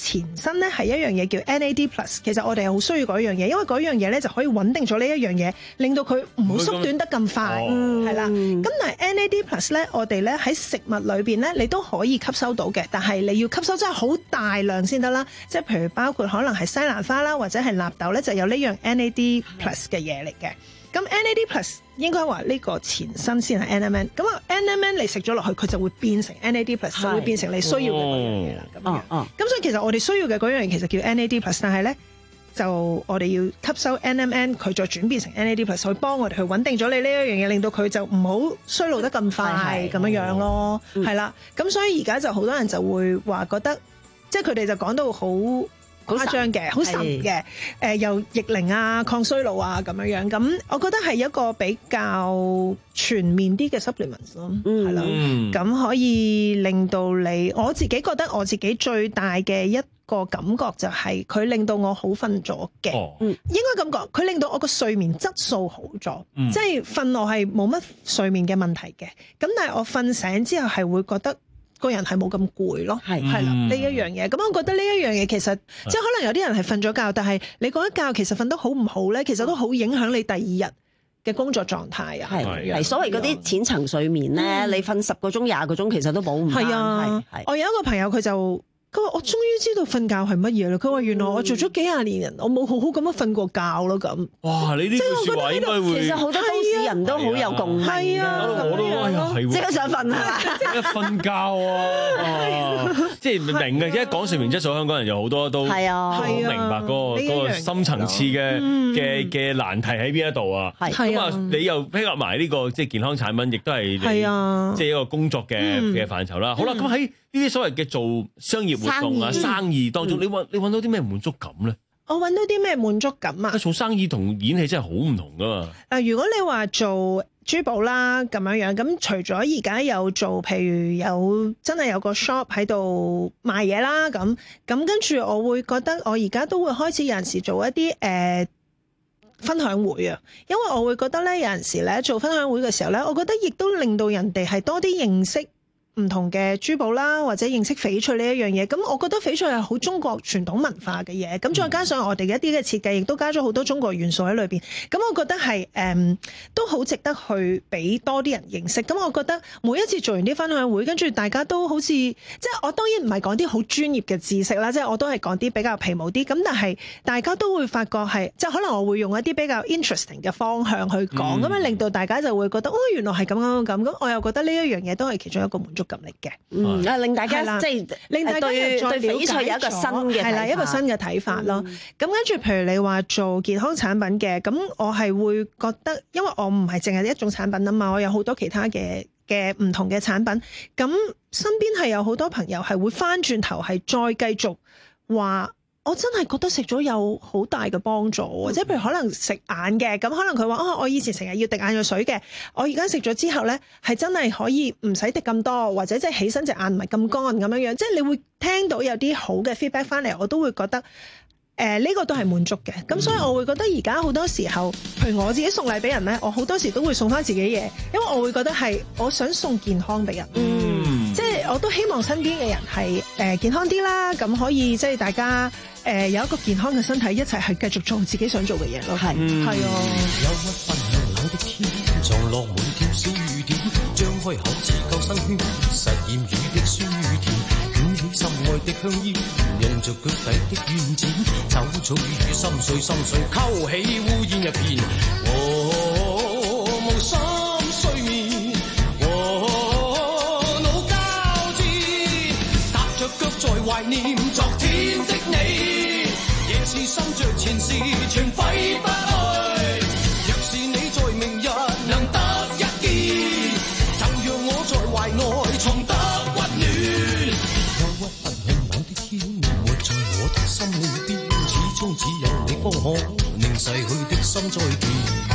前身咧係一樣嘢叫 N A D Plus， 其實我哋係好需要嗰樣嘢，因為嗰樣嘢咧就可以穩定咗呢一樣嘢，令到佢唔好縮短得咁快，係啦。咁但係 N A D Plus 咧，我哋咧喺食物裏邊咧，你都可以吸收到嘅，但係你要吸收真係好大量先得啦。即係譬如包括可能係西蘭花啦，或者係納豆咧，就有呢樣 N A D Plus 嘅嘢嚟嘅。咁 N A D Plus 應該話呢個前身先係 N M N， 咁啊 N M N 你食咗落去，佢就會變成 N A D Plus， 就會變成你需要嘅嗰樣嘢啦。咁樣，咁、哦、所以其實我哋需要嘅嗰樣嘢其實叫 N A D Plus， 但係咧就我哋要吸收 N M N， 佢再轉變成 N A D Plus， 去幫我哋去穩定咗你呢一樣嘢，令到佢就唔好衰老得咁快咁樣樣咯。係啦，咁所以而家就好多人就會話覺得，即係佢哋就講到好誇張嘅，好神嘅，誒又逆齡啊、抗衰老啊咁樣樣，咁我覺得係一個比較全面啲嘅 supplements 咯，係啦，咁可以令到你，我自己覺得我自己最大嘅一個感覺就係佢令到我好瞓咗嘅，哦、應該咁講，佢令到我個睡眠質素好咗，嗯、即係瞓我係冇乜睡眠嘅問題嘅，咁但係我瞓醒之後係會覺得個人係冇咁攰咯，係係啦呢一樣嘢，咁我覺得呢一樣嘢其實即係可能有啲人係瞓咗覺，但係你嗰一覺其實瞓得好唔好咧，其實都好影響你第二日嘅工作狀態啊，係係所謂嗰啲淺層睡眠咧，嗯、你瞓十個鐘、廿個鐘其實都補唔翻。係啊，我有一個朋友佢就。佢話：我終於知道瞓覺係乜嘢啦！佢話原來我做咗幾廿年人，我冇好好咁樣瞓過覺咯咁。哇！你呢句説話應該會，其實好多都市人都好有共鳴。係啊，我都哎呀係喎，即刻想瞓啊！即刻瞓覺啊！即係明嘅，一講睡眠質素，香港人有好多都係啊，好明白嗰個嗰個深層次嘅嘅嘅難題喺邊一度啊！咁啊，你又配合埋呢個即係健康產品，亦都係係啊，即係一個工作嘅嘅範疇啦。好啦，咁喺呢啲所謂嘅做商業活動啊，生意當中，嗯、你揾你揾到啲咩滿足感咧？我揾到啲咩滿足感啊？做生意同演戲真係好唔同噶嘛。嗱，如果你話做珠寶啦咁樣樣，咁除咗而家有做，譬如有真係有個 shop 喺度賣嘢啦，咁咁跟住我會覺得我而家都會開始有陣時做一啲誒、呃、分享會啊，因為我會覺得咧有陣時咧做分享會嘅時候咧，我覺得亦都令到人哋係多啲認識唔同嘅珠寶啦，或者認識翡翠呢一樣嘢，咁我覺得翡翠係好中國傳統文化嘅嘢，咁再加上我哋嘅一啲嘅設計，亦都加咗好多中國元素喺裏邊，咁我覺得係誒、嗯、都好值得去俾多啲人認識。咁我覺得每一次做完啲分享會，跟住大家都好似即係我當然唔係講啲好專業嘅知識啦，即係我都係講啲比較皮毛啲，咁但係大家都會發覺係即係可能我會用一啲比較 interesting 嘅方向去講，咁樣、嗯、令到大家就會覺得哦原來係咁樣咁，咁我又覺得呢一樣嘢都係其中一個滿足感嚟嘅，嗯，啊令大家即係令大家對對翡翠有一個新嘅係啦，一個新嘅睇法咯。咁跟住，譬如你話做健康產品嘅，咁我係會覺得，因為我唔係淨係一種產品啊嘛，我有好多其他嘅嘅唔同嘅產品。咁身邊係有好多朋友係會翻轉頭係再繼續話。我真係覺得食咗有好大嘅幫助，或者譬如可能食眼嘅，咁可能佢話哦，我以前成日要滴眼藥水嘅，我而家食咗之後咧，係真係可以唔使滴咁多，或者即係起身隻眼唔係咁乾咁樣樣，即係你會聽到有啲好嘅 feedback 翻嚟，我都會覺得誒呢、呃呢個都係滿足嘅。咁所以我會覺得而家好多時候，譬如我自己送禮俾人咧，我好多時都會送翻自己嘢，因為我會覺得係我想送健康俾人。嗯，即係我都希望身邊嘅人係誒、呃、健康啲啦，咁可以即係大家。誒、呃、有一個健康嘅身體，一齊係繼續做自己想做嘅嘢咯。係，係啊。有一分向冷的天，撞落滿天小雨點，張開口自救生圈，實驗雨的酸甜，捲起心愛的香煙，印着腳底的軟墊，走草與心碎心碎，勾起烏煙一片。我無心睡眠，我腦交織，踏着腳在懷念昨天的你。是心着前事全揮不去，若是你在明日能得一見，就讓我在懷內重得溫暖。憂鬱不向冷的天，活在我的心裏邊，始終只有你方可令逝去的心再見。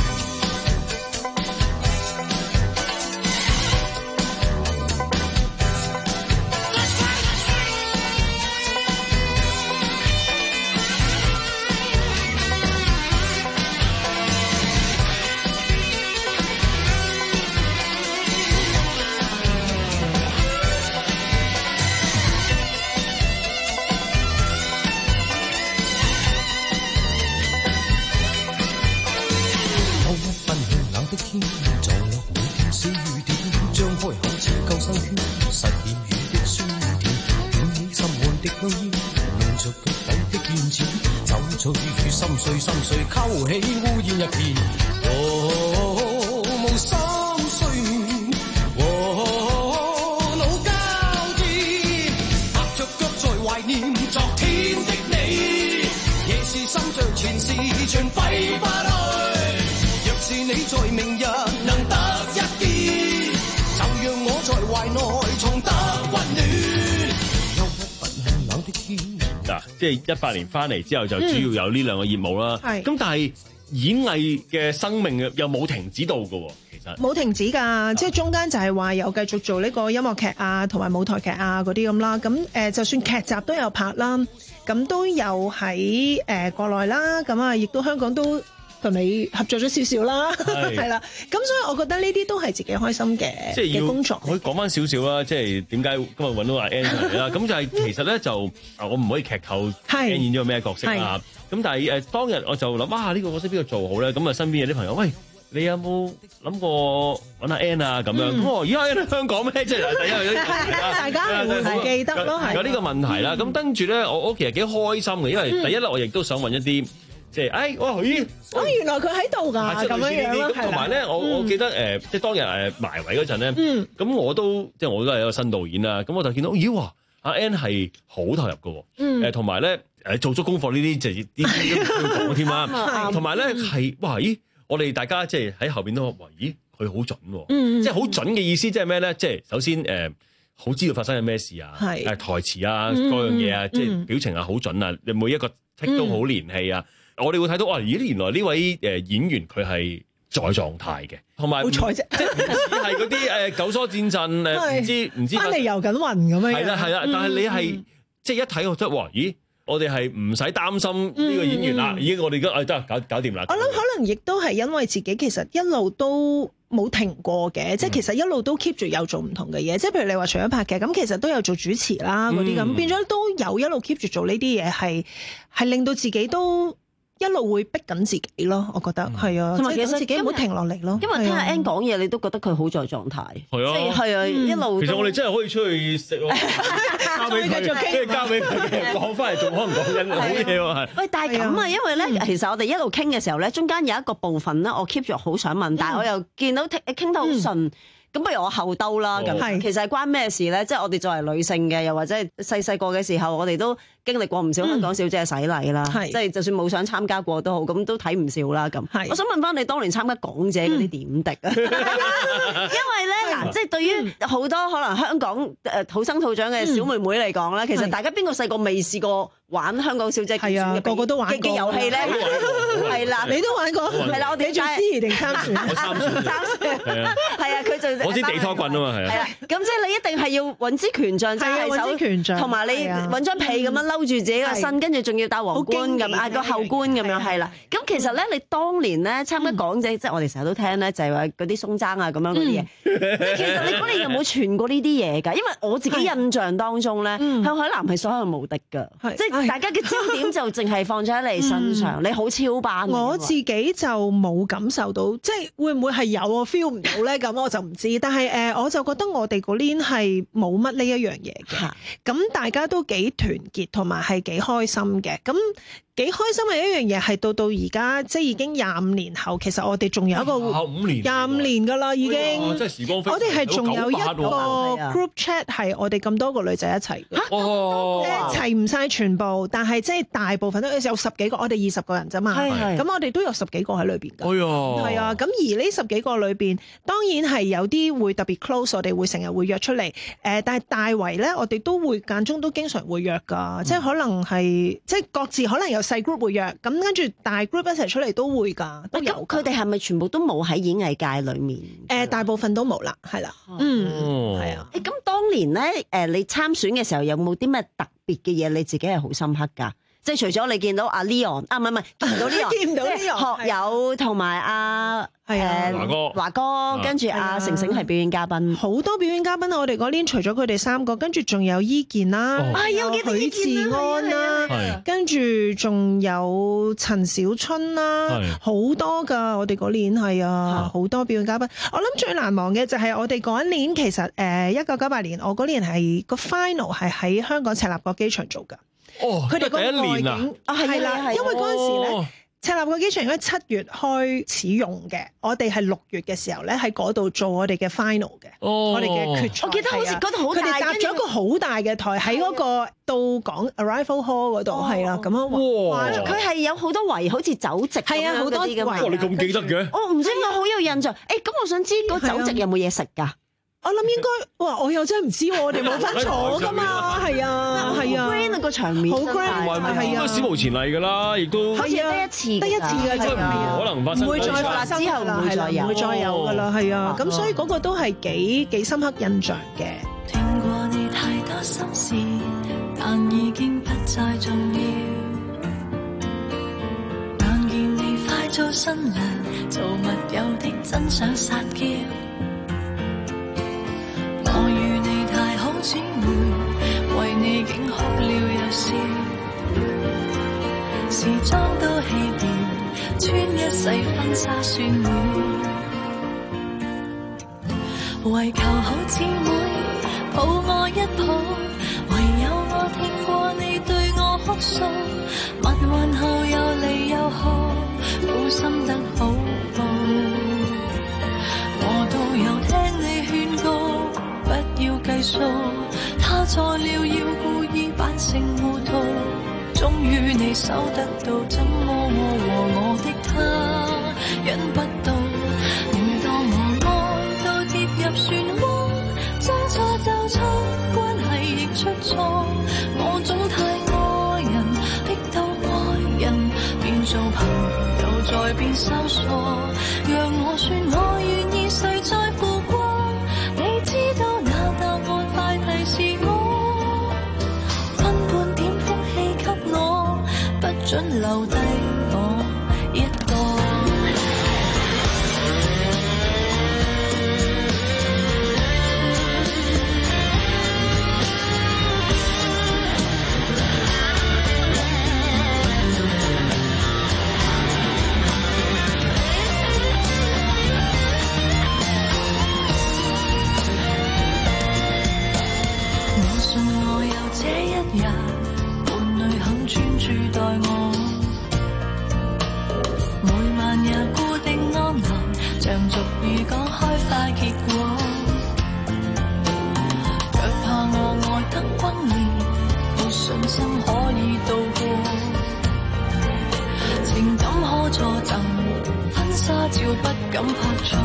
天，撞落每點小雨點，張開口似救生圈，實現雨的酸甜，捲起心愛的香煙，弄着腳底的怨錢，走出雨心碎心碎，勾起烏煙一片。哦，無心睡眠，哦，腦交戰，踏着腳在懷念昨天的你，夜是心着前事全揮不去。若是你在明日能得一啲，就讓我在懷內重得溫暖。憂鬱不冷冷的天。 嗱，即係一八年翻嚟之後就主要有呢兩個業務啦。係、嗯，咁但係演藝嘅生命又冇停止到㗎喎，其實冇停止㗎，即係中間就係話有繼續做呢個音樂劇啊，同埋舞台劇啊嗰啲咁啦。咁誒、呃，就算劇集都有拍啦，咁都有喺誒、呃、國內啦，咁啊，亦都香港都同你合作咗少少啦，係啦。咁所以我覺得呢啲都係自己開心嘅嘅工作。 可以講翻少少啦，即係點解今日揾到阿 Ann 嚟啦？咁就係其實咧就我唔可以劇透 Ann 演咗咩角色啊。咁但係誒、呃、當日我就諗啊，呢、呢個角色邊個做好咧？咁啊身邊有啲朋友，喂，你有冇諗過揾阿 Ann 啊？咁樣咁我而家 Ann 喺香港咩？即係第一有大家會唔會記得咯？係有呢個問題啦。咁跟住咧，我我其實幾開心嘅，因為第一咧，我亦都想揾一啲即係誒，哇咦！ 哦，原來佢喺度㗎，咁樣樣同埋咧，我我記得誒，即係當日誒埋位嗰陣咧，咁我都即係我都係一個新導演啦。咁我就見到，咦哇！阿 Ann 係好投入嘅，誒同埋咧誒做足功課呢啲就呢啲都唔要講添啦。同埋咧係哇咦！我哋大家即係喺後邊都話咦佢好準喎，即係好準嘅意思即係咩咧？即係首先誒好知道發生緊咩事啊，誒台詞啊嗰樣嘢啊，即係表情啊好準啊，你每一個 take 都好連戲啊。我哋會睇到哇咦原來呢位誒演員佢係在狀態嘅，同埋好彩啫， 即係唔似係嗰啲誒九疏戰陣誒唔知唔知翻嚟遊緊雲咁樣。 係啦係啦，但係你係即係一睇我覺得哇咦！我哋係唔使擔心呢個演員啦，已經我哋而家誒得搞搞掂啦。 我諗可能亦都係因為自己其實一路都冇停過嘅，即係其實一路都 keep 住有做唔同嘅嘢，即係譬如你話除咗拍劇，咁其實都有做主持啦嗰啲咁，變咗都有一路 keep 住做呢啲嘢，係係令到自己都一路會逼緊自己咯，我覺得係啊，同埋其實自己唔好停落嚟咯。 因為聽阿 Ann 講嘢，你都覺得佢好在狀態， 係啊， 即係係啊，一路。 其實我哋真係可以出去食喎，交俾佢，跟住交俾佢講翻嚟，仲可能講緊好嘢喎，係。 喂，但係咁啊，因為咧，其實我哋一路傾嘅時候咧，中間有一個部分咧，我 keep 住好想問，但係我又見到傾傾得好順。咁不如我後兜啦，咁、哦、其實係關咩事咧？即係我哋作為女性嘅，又或者係細細個嘅時候，我哋都經歷過唔少香港小姐嘅洗禮啦。即係、嗯、就算冇想參加過都好，咁都睇唔少啦。咁，我想問翻你當年參加港姐嗰啲點滴啊？嗯、因為咧嗱，即係對於好多可能香港誒土生土長嘅小妹妹嚟講咧，嗯、其實大家邊個細個未試過玩香港小姐嘅？ 係啊，個個都玩過嘅遊戲咧，係啦， 你都玩過，係啦，我哋做司儀定參選？ 我參選， 參選，係啊，佢就。 我知地拖棍啊嘛，係啊。係啊， 咁即係你一定係要揾支權杖揸喺手，同埋你揾張被咁樣摟住自己個身，跟住仲要戴皇冠咁啊個後冠咁樣係啦。咁其實咧，你當年咧參加港姐，即係我哋成日都聽咧，就係話嗰啲鬆爭啊咁樣嗰啲嘢。其實你嗰年有冇傳過呢啲嘢㗎？因為我自己印象當中咧，向海嵐係所有無敵㗎，即係大家嘅焦點就淨係放咗喺你身上，你好超班。 我自己就冇感受到，即係會唔會係有我 feel 唔到咧？咁我就唔知。但係誒，我就覺得我哋嗰年係冇乜呢一樣嘢嘅，咁大家都幾團結，同埋係幾開心嘅。咁幾開心嘅一樣嘢係到到而家，即係已經廿五年後，其實我哋仲有一個廿五年廿五年㗎啦，已經。 即係時光飛。 我哋係仲有一個 group chat 係我哋咁多個女仔一齊嘅。 哦， 齊唔晒全部，但係即係大部分都有十幾個，我哋二十個人啫嘛。係咁我哋都有十幾個喺裏邊㗎。 哎呀， 係啊，咁而呢十幾個裏邊，當然係有啲會特別 close，我哋會成日會約出嚟。誒，但係大圍咧，我哋都會間中都經常會約㗎，即係可能係即係各自可能有細 group 會約，咁跟住大 group 一齊出嚟都會㗎，都有。 佢哋係咪全部都冇喺演藝界裏面？ 誒，大部分都冇啦，係啦，嗯，係啊。 誒，咁當年咧，誒，你參選嘅時候有冇啲咩特別嘅嘢你自己係好深刻㗎？ 即係除咗你見到阿 Leon 啊，唔係唔係見唔到 Leon， 見唔到 Leon 學友同埋阿誒華哥， 華哥，跟住阿成成係表演嘉賓， 好多表演嘉賓啊！我哋嗰年除咗佢哋三個，跟住仲有伊健啦， 有許志安啦，跟住仲有陳小春啦，好多㗎！我哋嗰年係啊，好多表演嘉賓。我諗最難忘嘅就係我哋嗰一年，其實誒一九九八年，我嗰年係個 final 係喺香港赤鱲角機場做㗎。 哦， 佢哋個外景啊，係啦， 因為嗰陣時咧。赤鱲角機場應該七月開始用嘅，我哋係六月嘅時候咧喺嗰度做我哋嘅 final 嘅，我哋嘅決賽。 我記得好似嗰度好大， 佢哋搭咗一個好大嘅台喺嗰個到港 Arrival Hall 嗰度，係啦咁樣。 哇！佢係有好多圍，好似酒席咁樣嗰啲㗎嘛。 哇！你咁記得嘅？ 我唔知點解好有印象。誒，咁我想知嗰酒席有冇嘢食㗎？ 我諗應該，哇！我又真係唔知喎，我哋冇分坐噶嘛，係啊，係啊， 好 grand 啊個場面， 好 grand，係啊， 史無前例㗎啦，亦都好似得一次， 得一次嘅啫， 唔可能發生， 唔會再發生之後唔會再有， 唔會再有㗎啦，係啊，咁所以嗰個都係幾幾深刻印象嘅。 聽過你太多心事，但已經不再重要。眼見你快做新娘，做密友的真想撒嬌。我與你太好姊妹，為你竟哭了又笑，時裝都棄掉，穿一世婚紗算了。為求好姊妹抱我一抱，唯有我聽過你對我哭訴，蜜運後又離又合，苦心得好報。我都有聽你勸告，不要計數，他錯了要故意扮成糊塗，終於你收得到，怎麼我和我的他忍不到？每當我愛到跌入漩渦，將錯就錯，關係亦出錯，我總太愛人，逼到愛人變做朋友再變生疏，讓我說我願意，誰在乎過？你知道那答案快提示我，分半點福氣給我，不准留低我一個。這一日，伴侶肯專注待我，每晚也固定安排，像俗語講開花結果。卻怕我愛得轟烈，沒信心可以渡過。情感可錯贈，婚紗照不敢拍錯。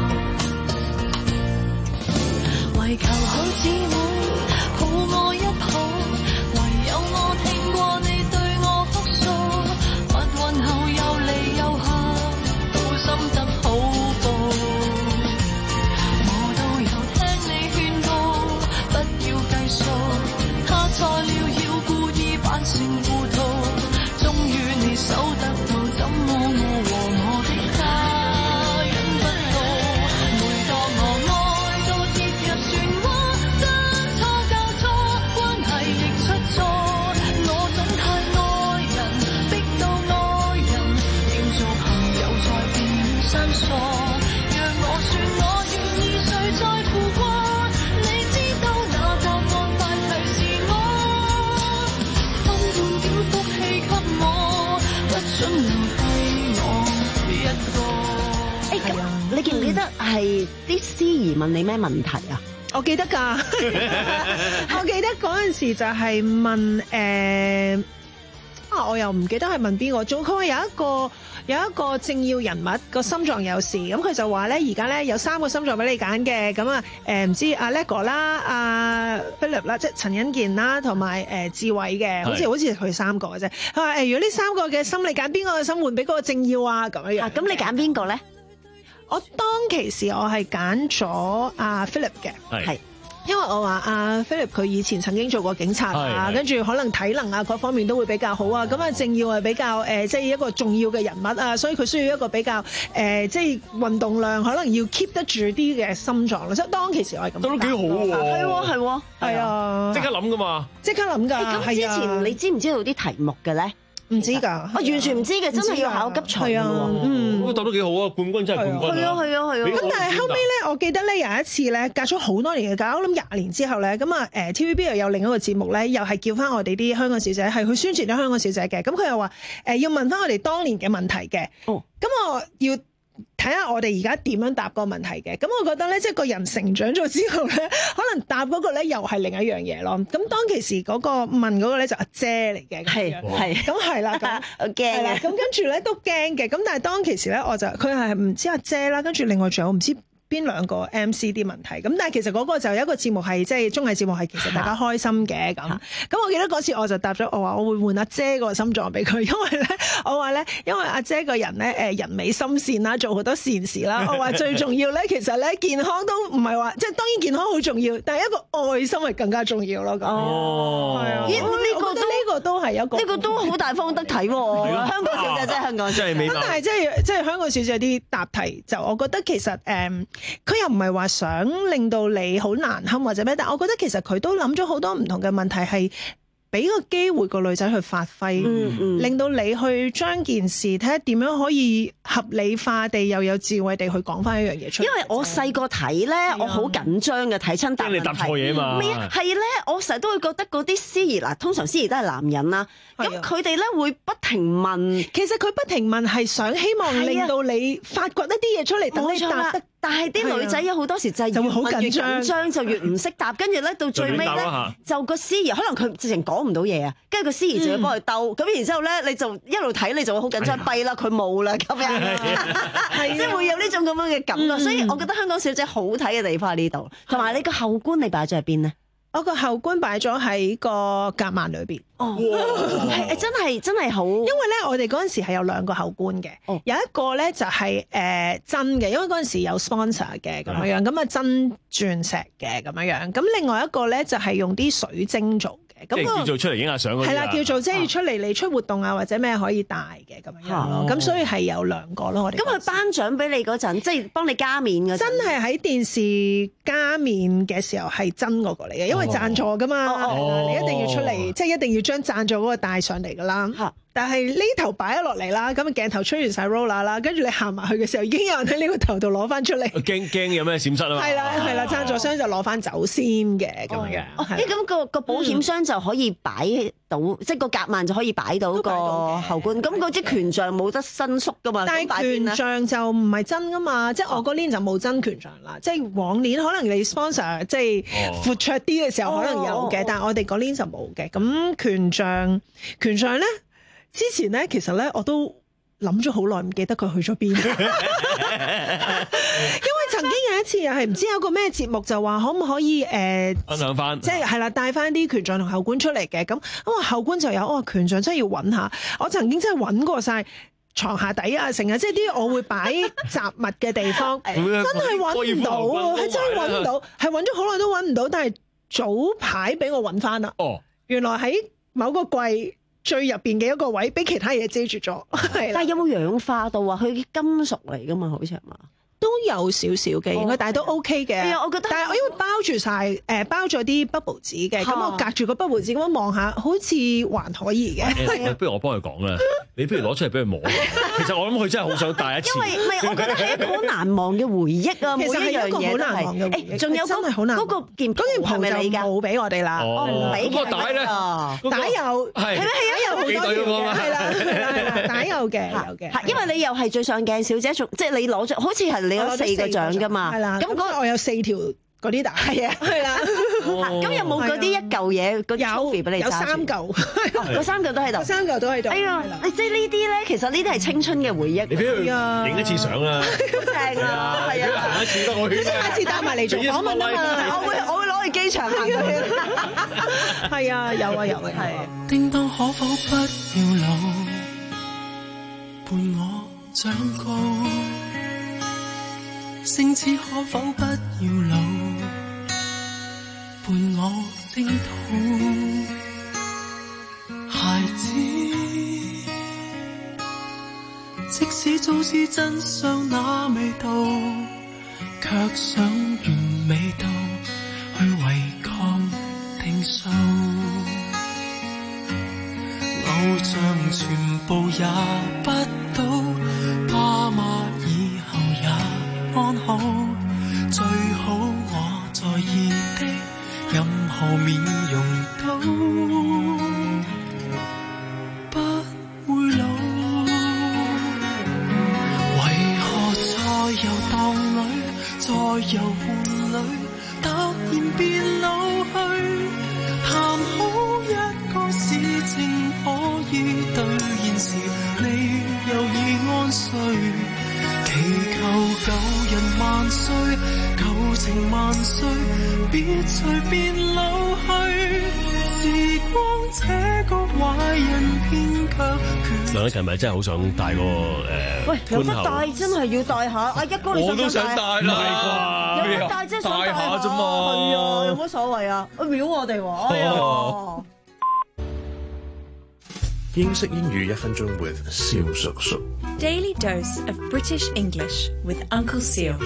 為求好姊妹抱我一抱，唯有我聽過你對我哭訴，蜜運後又離又合，苦心得好報。我都有聽你勸告，不要計數，他錯了要故意扮成糊塗，終於你收得到，怎麼我和我的他忍不到？每當我愛到跌入漩渦， 你記唔記得係啲司儀問你咩問題啊？ 我記得㗎，我記得嗰陣時就係問誒、呃、啊，我又唔記得係問邊個。仲佢話有一個有一個政要人物個心臟有事，咁佢就話咧而家咧有三個心臟俾你揀嘅，咁啊誒唔知阿叻哥啦、阿 Philip 啦，即係陳欣健啦，同埋誒志偉嘅，好似好似佢三個嘅啫。佢話誒如果呢三個嘅心你揀邊個嘅心換俾嗰個政要啊咁樣樣。 咁你揀邊個咧？ 我當其時我係揀咗阿 Philip 嘅，係因為我話阿 Philip 佢以前曾經做過警察啊，跟住可能體能啊各方面都會比較好啊。咁啊，政要係比較誒，即係一個重要嘅人物啊，所以佢需要一個比較誒，即係運動量可能要 keep 得住啲嘅心臟啦。所以當其時我係咁。 都幾好喎， 係喎係喎， 係啊， 即刻諗噶嘛， 即刻諗㗎。 咁之前你知唔知道啲題目嘅咧？ 唔知㗎， 我完全唔知嘅，真係要考急才係啊，嗯， 咁答得幾好啊，冠軍真係冠軍。 係啊係啊係啊。咁但係後尾咧，我記得咧有一次咧，隔咗好多年嘅隔，我諗廿年之後咧，咁啊誒 T V B 又有另一個節目咧，又係叫翻我哋啲香港小姐，係去宣傳咗香港小姐嘅。咁佢又話誒要問翻我哋當年嘅問題嘅。哦，咁我要睇下我哋而家點樣答個問題嘅，咁我覺得咧，即係個人成長咗之後咧，可能答嗰個咧又係另一樣嘢咯。咁當其時嗰個問嗰個咧就阿姐嚟嘅，係係咁係啦，咁我驚啊， 咁跟住咧都驚嘅，咁但係當其時咧我就佢係唔知阿姐啦，跟住另外仲有唔知邊兩個 M C 啲問題，咁但係其實嗰個就有一個節目係即係綜藝節目係其實大家開心嘅咁。咁我記得嗰次我就答咗我話我會換阿姐個心臟俾佢，因為咧我話咧因為阿姐個人咧誒人美心善啦，做好多善事啦。我話最重要咧，其實咧健康都唔係話即係當然健康好重要，但係一個愛心係更加重要咯。咁哦，係啊，咦呢個都呢個都係一個呢個都好大方得體喎。香港小姐真係香港小姐， 咁但係即係即係香港小姐啲答題就我覺得其實誒。佢又唔係話想令到你好難堪或者咩，但係我覺得其實佢都諗咗好多唔同嘅問題，係俾個機會個女仔去發揮，嗯嗯、令到你去將件事睇下點樣可以合理化地又有智慧地去講翻一樣嘢出嚟。 因為我細個睇咧，我好緊張嘅，睇親答問題。 你答錯嘢嘛？ 係咧，我成日都會覺得嗰啲司儀嗱，通常司儀都係男人啦，咁佢哋咧會不停問。 其實佢不停問係想希望令到你發掘一啲嘢出嚟，等你答得。 但係啲女仔有好多時就係越問越緊張，就越唔識答，跟住咧到最尾咧就個司儀可能佢直情講唔到嘢啊，跟住個司儀就要幫佢兜，咁、嗯、然之後咧你就一路睇你就會好緊張，弊啦佢冇啦咁樣，係即係會有呢種咁樣嘅感覺，嗯、所以我覺得香港小姐好睇嘅地方喺呢度，同埋你個後官你擺咗喺邊呢？ 我個後官擺咗喺個夾萬裏邊。哦， 係真係真係好。因為咧，我哋嗰陣時係有兩個後官嘅，哦、有一個咧就係、是、誒、呃、真嘅，因為嗰陣時有 sponsor 嘅咁樣樣，咁啊真鑽石嘅咁樣樣。咁另外一個咧就係用啲水晶做。 即係叫做出嚟影下相嗰啲， 係啦，叫做即係出嚟你出活動啊，或者咩可以帶嘅咁樣咯。咁所以係有兩個咯，我哋。 咁佢頒獎俾你嗰陣，即係幫你加冕嗰陣， 真係喺電視加冕嘅時候係真嗰個嚟嘅，因為贊助噶嘛，你一定要出嚟，即係一定要將贊助嗰個帶上嚟噶啦。但係呢頭擺咗落嚟啦，咁啊鏡頭吹完晒 roller 啦，跟住你行埋去嘅時候，已經有人喺呢個頭度攞翻出嚟。 驚驚有咩閃失啊嘛？ 係啦係啦，贊助商就攞翻走先嘅咁樣。 咦咁個個保險箱就可以擺到，即係個夾萬就可以擺到個後冠。咁嗰啲權杖冇得伸縮噶嘛？ 但係權杖就唔係真噶嘛，即係我嗰年就冇真權杖啦。即係往年可能你 sponsor 即係闊綽啲嘅時候可能有嘅，但係我哋嗰年就冇嘅。咁權杖權杖咧？之前咧，其實咧我都諗咗好耐，唔記得佢去咗邊。因為曾經有一次又係唔知有個咩節目就話可唔可以誒、呃、 分享翻， 即係係啦，帶翻啲權杖同後冠出嚟嘅。咁咁啊後冠就有，我、哦、權杖真係要揾下。我曾經真係揾過晒床下底啊，成日即係啲我會擺雜物嘅地方，真係揾唔到啊！係真係揾唔到，係揾咗好耐都揾唔到。但係早排俾我揾翻啦。哦，原來喺某個櫃最入邊嘅一個位，俾其他嘢遮住咗。係， 但係有冇氧化到啊？佢金屬嚟噶嘛，好似係嘛？ 都有少少嘅，應該，但係都 OK 嘅。係啊，我覺得。但係我因為包住晒，誒包咗啲 bubble 紙嘅，咁我隔住個 bubble 紙咁樣望下，好似還可以嘅。 不如我幫佢講啦，你不如攞出嚟俾佢摸。其實我諗佢真係好想戴一次。 因為唔係，我覺得係一個好難忘嘅回憶啊！ 其實係一個好難忘嘅回憶。 仲有真係好難。 嗰個件嗰件袍就冇俾我哋啦。 哦，唔俾嘅。個帶咧？ 帶有係咩？係啊，有好多嘅。係啦係啦係啦，帶有嘅有嘅。 係因為你又係最上鏡小姐，仲即係你攞咗，好似係你有四個獎㗎嘛。係啦，咁嗰我有四條嗰啲帶。係啊，係啦。 咁有冇嗰啲一嚿嘢嗰啲 trophy 俾你揸住？ 有三嚿， 嗰三嚿都喺度。 三嚿都喺度。 哎呀，即係呢啲咧，其實呢啲係青春嘅回憶。 你俾佢影一次相啦， 好正啊！係啊， 行一次得我圈。 下次帶埋嚟做訪問啊嘛， 我會我會攞去機場行咗圈。 係啊，有啊有啊，係。 叮當可否不要老，伴我長高。星子可否不要老， 伴我征途。孩子，即使早知真相那味道，卻想完美到去違抗定數。偶像全部也不到，爸媽以後也安好，最好我在意的任何面容都不會老。為何在遊蕩裏，在遊玩裏，突然變老去？談好一個事情可以兌現時，你又已安睡。祈求舊人萬歲，舊情萬歲，別隨便老去。時光這個壞人偏卻決。 梁禮勤咪真係好想戴個誒， 喂，有得戴真係要戴下。阿一哥你想唔想戴？ 我都想戴啦， 有得戴即係想戴下啫嘛。 係啊，有乜所謂啊？秒我哋喎，哎呀！ 英式英語一分鐘 with 蕭叔叔。 Daily dose of British English with Uncle Seal。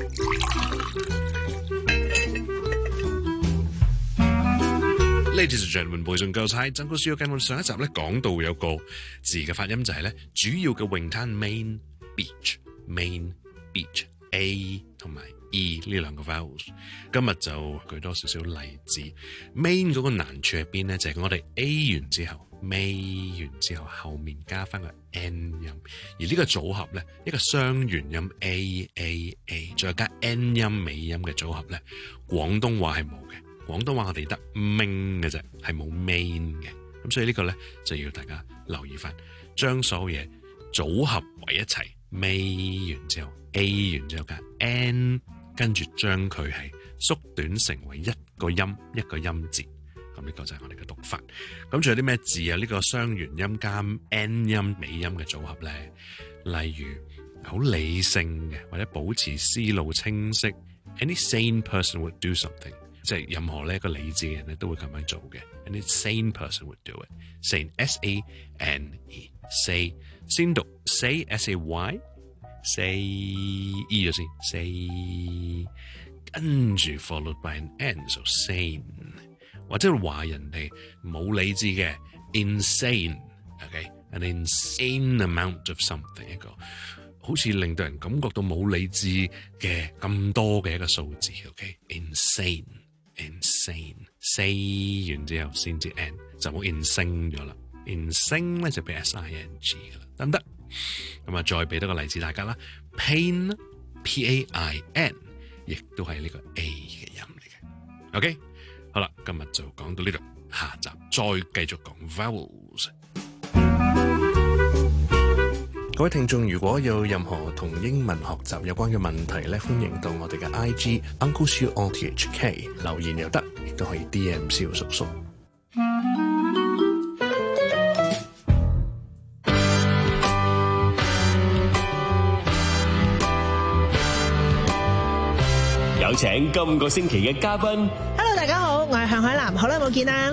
Ladies and gentlemen, boys and girls, hi， Uncle Seal。跟我上一集咧講到有個字嘅發音就係咧主要嘅泳灘 main beach，main beach A 同埋 E 呢兩個 vowels。今日就舉多少少例子。main 嗰個難處喺邊咧？就係、是、我哋 A 完之後。尾完之後，後面加翻個 N 音，而呢個組合咧，一個雙元音 A A A， 再加 N 音尾音嘅組合咧，廣東話係冇嘅。廣東話我哋得 main 嘅啫，係冇 main 嘅。咁所以呢個咧就要大家留意翻，將所有嘢組合為一齊，尾完之後 A 完之後加 N， 跟住將佢係縮短成為一個音一個音節。咁呢個就係我哋嘅讀法。咁仲有啲咩字啊？呢、這個雙元音加 N 音尾音嘅組合咧，例如好理性嘅，或者保持思路清晰。Any sane person would do something， 即係任何呢一個理智嘅人咧都會咁樣做嘅。Any sane person would do it。Sane S A N E，say 先讀 say S A Y，say E 咗先 say， 跟住 followed by an N，so sane。或者話人哋冇理智嘅 insane，OK，an insane amount of something， 一個好似令到人感覺到冇理智嘅咁多嘅一個數字 ，OK，insane，insane，say 完之後先至 n 就冇 insane 咗啦 ，insane 咧就俾 s i n g 噶啦，得唔得？咁啊，再俾多個例子大家啦 ，pain p a i n， 亦都係呢個 a 嘅音嚟嘅 ，OK。好啦，今日就講到呢度，下集再繼續講 vowels。各位聽眾，如果有任何同英文學習有關嘅問題咧，歡迎到我哋嘅 I G Uncle Seal R T H K 留言又得，亦都可以 D M 蕭叔叔。 有請今個星期嘅嘉賓。 Hello， 大家好，我係向海嵐，好耐冇見啦。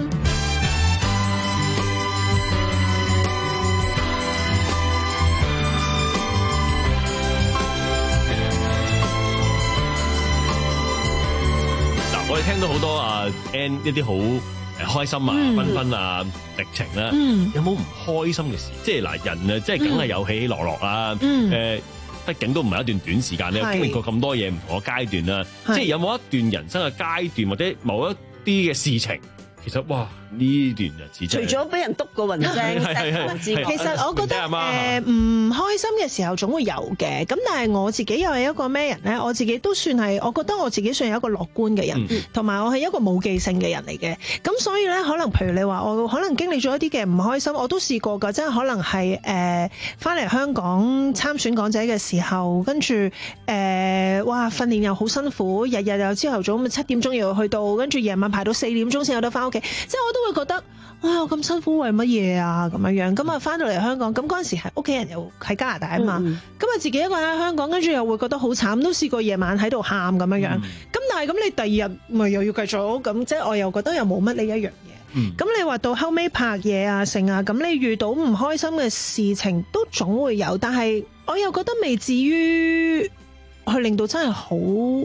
嗱，我哋聽到好多啊 N 一啲好誒開心啊、繽紛啊、歷程啦， 嗯、 有冇唔開心嘅事？即係嗱，人啊，即係梗係有起起落落啦，誒、嗯。呃畢竟都唔係一段短時間，你有經歷過咁多嘢唔同嘅階段啦。即係有冇一段人生嘅階段，或者某一啲嘅事情，其實哇呢段日子除咗俾人篤個雲精， 其實我覺得誒唔開心嘅時候總會有嘅。咁但係我自己又係一個咩人咧？我自己都算係，我覺得我自己算係一個樂觀嘅人，同埋、嗯、我係一個冇記性嘅人嚟嘅。咁所以咧，可能譬如你話我可能經歷咗一啲嘅唔開心，我都試過㗎。即係可能係誒翻嚟香港參選港姐嘅時候，跟住誒、呃、哇訓練又好辛苦，日日又朝頭早咁七點鐘又去到，跟住夜晚排到四點鐘先有得翻屋企。即係我都會覺得，哇！我咁辛苦為乜嘢啊？咁樣樣咁啊，翻到嚟香港，咁嗰陣時係屋企人又喺加拿大啊嘛，咁啊、嗯、自己一個人喺香港，跟住又會覺得好慘，都試過夜晚喺度喊咁樣樣。咁、嗯、 但係咁你第二日咪又要繼續咁，即係我又覺得又冇乜呢一樣嘢。咁、嗯、你話到後尾拍嘢啊成啊，咁你遇到唔開心嘅事情都總會有，但係我又覺得未至於去令到真係好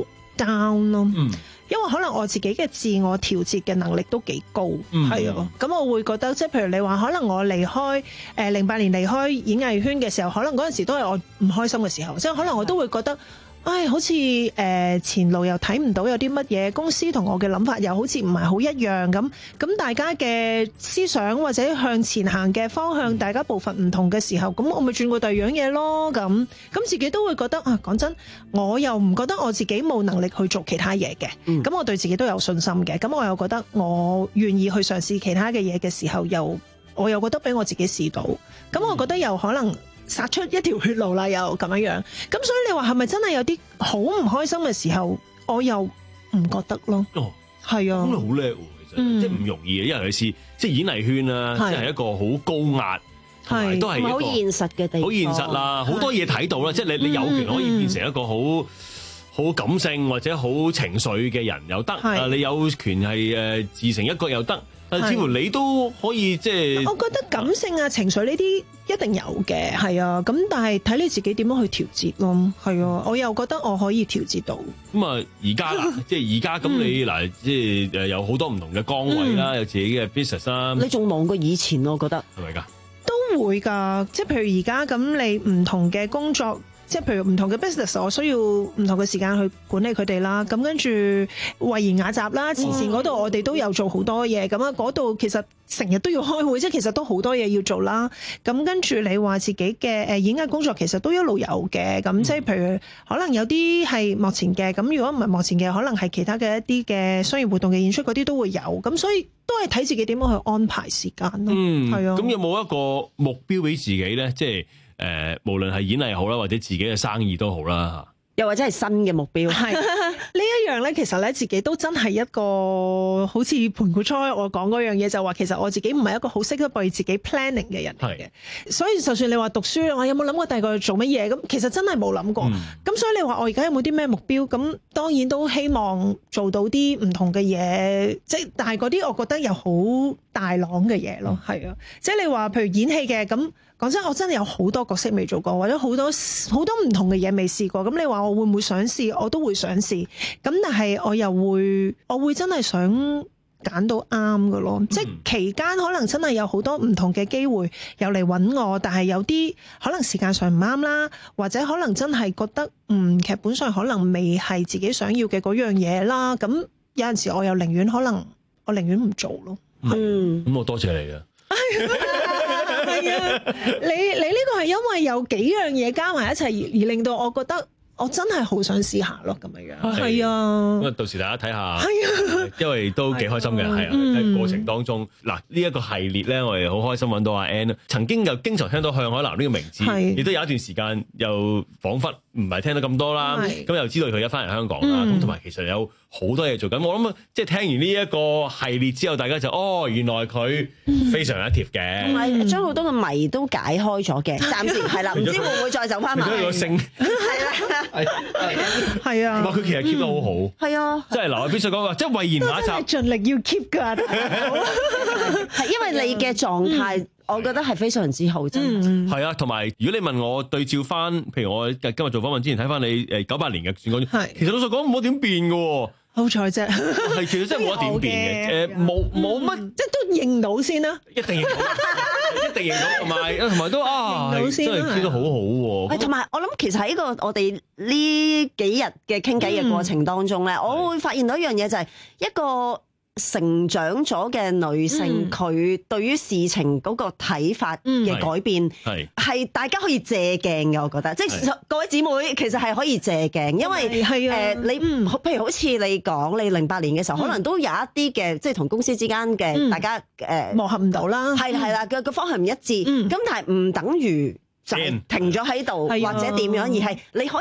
down 咯。嗯，因為可能我自己嘅自我調節嘅能力都幾高，係、嗯、啊，咁我會覺得即係譬如你話可能我離開誒零八年離開演藝圈嘅時候，可能嗰陣時都係我唔開心嘅時候，即係可能我都會覺得。唉，好似誒、呃、前路又睇唔到有啲乜嘢，公司同我嘅諗法又好似唔係好一樣咁，咁大家嘅思想或者向前行嘅方向，大家步伐唔同嘅時候，咁我咪轉過第二樣嘢咯，咁咁自己都會覺得啊，講真，我又唔覺得我自己冇能力去做其他嘢嘅，咁、嗯、我對自己都有信心嘅，咁我又覺得我願意去嘗試其他嘅嘢嘅時候，又我又覺得俾我自己試到，咁我覺得又可能。殺出一條血路啦，又咁樣樣，咁所以你話係咪真係有啲好唔開心嘅時候，我又唔覺得咯。哦，係啊，咁你好叻喎，其實、嗯、即係唔容易嘅，因為尤其是即係演藝圈啊，即係一個好高壓，同埋都係一個好現實嘅地方， 好現實啦，好多嘢睇到啦，即係你你有權可以變成一個好好感性或者好情緒嘅人又得，啊你有權係誒自成一角又得。但似乎你都可以即係，我覺得感性啊、情緒呢啲一定有嘅，係啊。咁但係睇你自己點樣去調節咯，係啊。我又覺得我可以調節到。咁啊，而家啦，即係而家咁你嗱，即係誒有好多唔同嘅崗位啦，有自己嘅 business 啦。 你仲忙過以前，我覺得係咪㗎？ 都會㗎，即係譬如而家咁，你唔同嘅工作。即係譬如唔同嘅 business， 我需要唔同嘅時間去管理佢哋啦。咁跟住慧妍雅集啦、慈善嗰度，我哋都有做好多嘢。咁啊，嗰度其實成日都要開會，即係其實都好多嘢要做啦。咁跟住你話自己嘅誒演藝工作，其實都一路有嘅。咁即係譬如可能有啲係幕前嘅，咁如果唔係幕前嘅，可能係其他嘅一啲嘅商業活動嘅演出嗰啲都會有。咁所以都係睇自己點樣去安排時間咯。嗯，係啊。咁有冇一個目標俾自己咧？即係。誒、呃，無論係演藝好啦，或者自己嘅生意都好啦， 又或者係新嘅目標。係呢一樣咧，其實咧自己都真係一個好似盤古初我講嗰樣嘢，就話其實我自己唔係一個好識得為自己 planning 嘅人嚟嘅。所以就算你話讀書，我有冇諗過第二個做乜嘢？咁其實真係冇諗過。咁、嗯、所以你話我而家有冇啲咩目標？咁當然都希望做到啲唔同嘅嘢，即係但係嗰啲我覺得又好大朗嘅嘢咯。係、嗯、啊，即係你話譬如演戲嘅咁。講真，我真係有好多角色未做過，或者好多好多唔同嘅嘢未試過。咁你話我會唔會想試？我都會想試。咁但係我又會，我會真係想揀到啱嘅咯。嗯、即係期間可能真係有好多唔同嘅機會又嚟揾我，但係有啲可能時間上唔啱啦，或者可能真係覺得嗯劇本上可能未係自己想要嘅嗰樣嘢啦。咁有陣時我又寧願可能我寧願唔做咯。 嗯，咁我多謝你啊。 係啊，你你呢個係因為有幾樣嘢加埋一齊而而令到我覺得我真係好想試下咯，咁樣樣。係啊，咁啊到時大家睇下，係啊，因為都幾開心嘅，係啊，喺過程當中嗱呢一個系列咧，我哋好開心揾到阿 Ann，曾經又經常聽到向海嵐呢個名字，亦都有一段時間又彷彿唔係聽到咁多啦，咁又知道佢而家翻嚟香港啦，咁同埋其實有好多嘢做緊。我諗即係聽完呢一個系列之後，大家就哦原來佢非常一貼嘅， 同埋將好多嘅謎都解開咗嘅，暫時係啦，唔知會唔會再走翻埋？ 佢個性係啦， 係啊， 佢其實 keep 得好好，係啊，即係嗱，我必須講個，即係慧妍雅集真係盡力要 keep 㗎， 係因為你嘅狀態。我覺得係非常之好，真係。 係啊，同埋如果你問我對照翻，譬如我今日做訪問之前睇翻你誒九八年嘅選舉，其實老實講冇點變嘅喎。 好彩啫， 係其實真係冇一點變嘅，誒冇冇乜， 即係都認到先啦。 一定認到，一定認到，同埋同埋都啊，真係傾得好好喎。 同埋我諗其實喺個我哋呢幾日嘅傾偈嘅過程當中咧，我會發現到一樣嘢就係一個成長咗嘅女性，佢、嗯、對於事情嗰個睇法嘅改變，係、嗯、大家可以借鏡嘅。我覺得，即係各位姊妹其實係可以借鏡，因為誒、呃、你唔譬如好似你講你零八年嘅時候，嗯、可能都有一啲嘅即係同公司之間嘅、嗯、大家誒、呃、 磨合唔到啦， 係係啦嘅個方向唔一致，咁、嗯、但係唔等於就停咗喺度或者點樣，而係你可以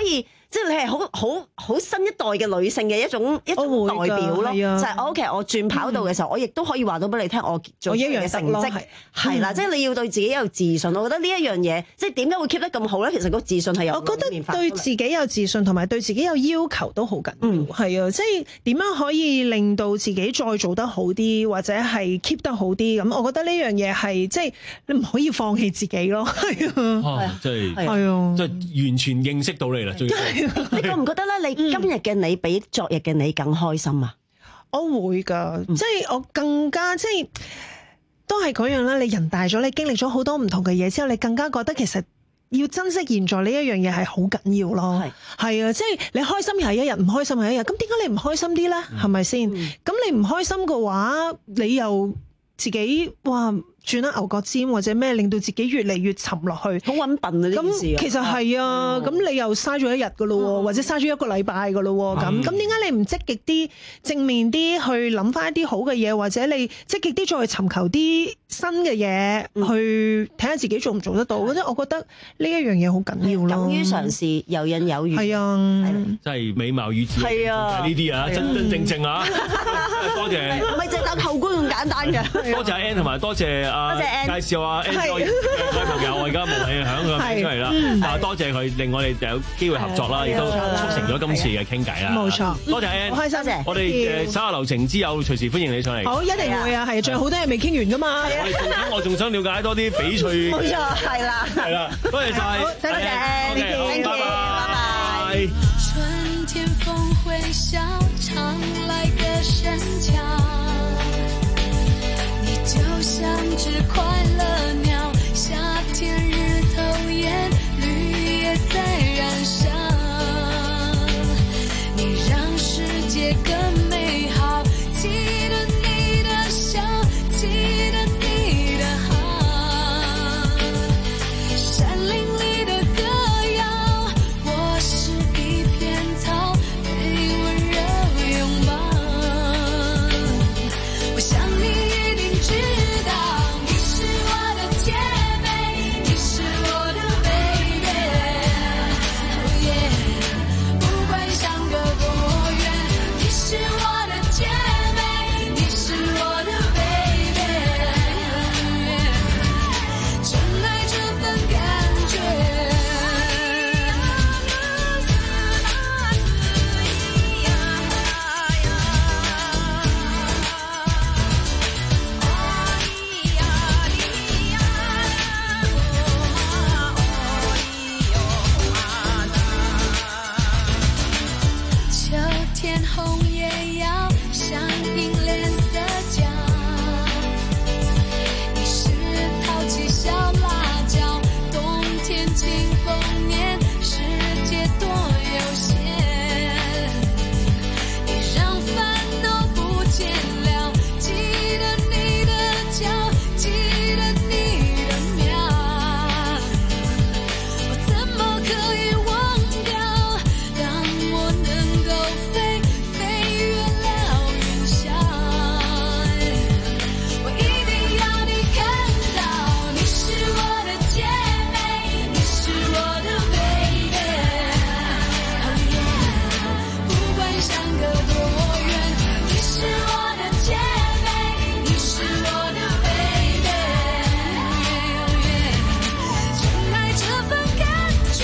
即係你係好好好新一代嘅女性嘅一種一種代表咯。就係我其實我轉跑道嘅時候，我亦都可以話到俾你聽，我做一樣嘅成績係啦。即係你要對自己有自信，我覺得呢一樣嘢，即係點解會 keep 得咁好咧？其實個自信係有。我覺得對自己有自信同埋對自己有要求都好緊要。係啊，即係點樣可以令到自己再做得好啲，或者係 keep 得好啲咁？我覺得呢樣嘢係即係你唔可以放棄自己咯。係啊， 即係係啊， 即係完全認識到你啦。 你覺唔覺得咧？你今日嘅你比昨日嘅你更開心啊？ 我會㗎，即係我更加即係都係嗰樣啦。你人大咗，你經歷咗好多唔同嘅嘢之後，你更加覺得其實要珍惜現在呢一樣嘢係好緊要咯。係啊，即係你開心係一日，唔開心係一日。咁點解你唔開心啲咧？係咪先？咁你唔開心嘅話，你又自己哇轉得牛角尖或者咩，令到自己越嚟越沉落去， 好揾笨啊！呢件事咁其實係啊，咁、嗯、你又嘥咗一日噶咯，嗯、或者嘥咗一個禮拜噶咯，咁咁點解你唔積極啲、正面啲去諗翻一啲好嘅嘢，或者你積極啲再去尋求啲新嘅嘢，嗯、去睇下自己做唔做得到？即係、嗯、我覺得呢一樣嘢好緊要咯。 敢於嘗試，游刃有餘。 係啊， 真係美貌與智慧，呢啲啊，真真正正啊！多謝。 唔係淨係打後官咁簡單嘅。 多謝阿 Ann 同埋多謝啊，介紹啊 Ann 嘅女朋友，我而家無謂響佢名出嚟啦。啊，多謝佢令我哋有機會合作啦，亦都促成咗今次嘅傾偈啦。 冇錯， 多謝 Ann， 好開心謝。 我哋誒稍後流程之後，隨時歡迎你上嚟。 好，一定會啊，係，仲有好多嘢未傾完噶嘛。 我哋仲想，我仲想了解多啲翡翠。 冇錯，係啦， 係啦，多謝晒， 多謝 Ann，拜拜，拜拜。 春天風會笑，常來個深橋，你就像隻快樂鳥，夏天日頭炎，綠葉在燃燒，你讓世界更美好，記得你的笑，記得你的好，山林裡的歌謠，我是一片草，被溫柔擁抱，我想你一定知道，你是我的姐妹，你是我的 baby， oh yeah， 不管相隔多遠，你是我的姐妹，你是我的 baby， oh yeah， 真愛這份感覺。秋天紅葉要像銀臉色調，你是淘氣小辣椒，冬天清風年，世界多悠閒，你讓煩惱不見了，記得你的嬌，記得你的妙，我怎麼可以忘掉，當我能夠飛，飛越了雲霄，我一定要你看到，你是我的姐妹，你是我的 baby， oh yeah， 不管相隔多遠，你是我的姐妹，你是我的 baby， oh yeah， 真愛這份感覺。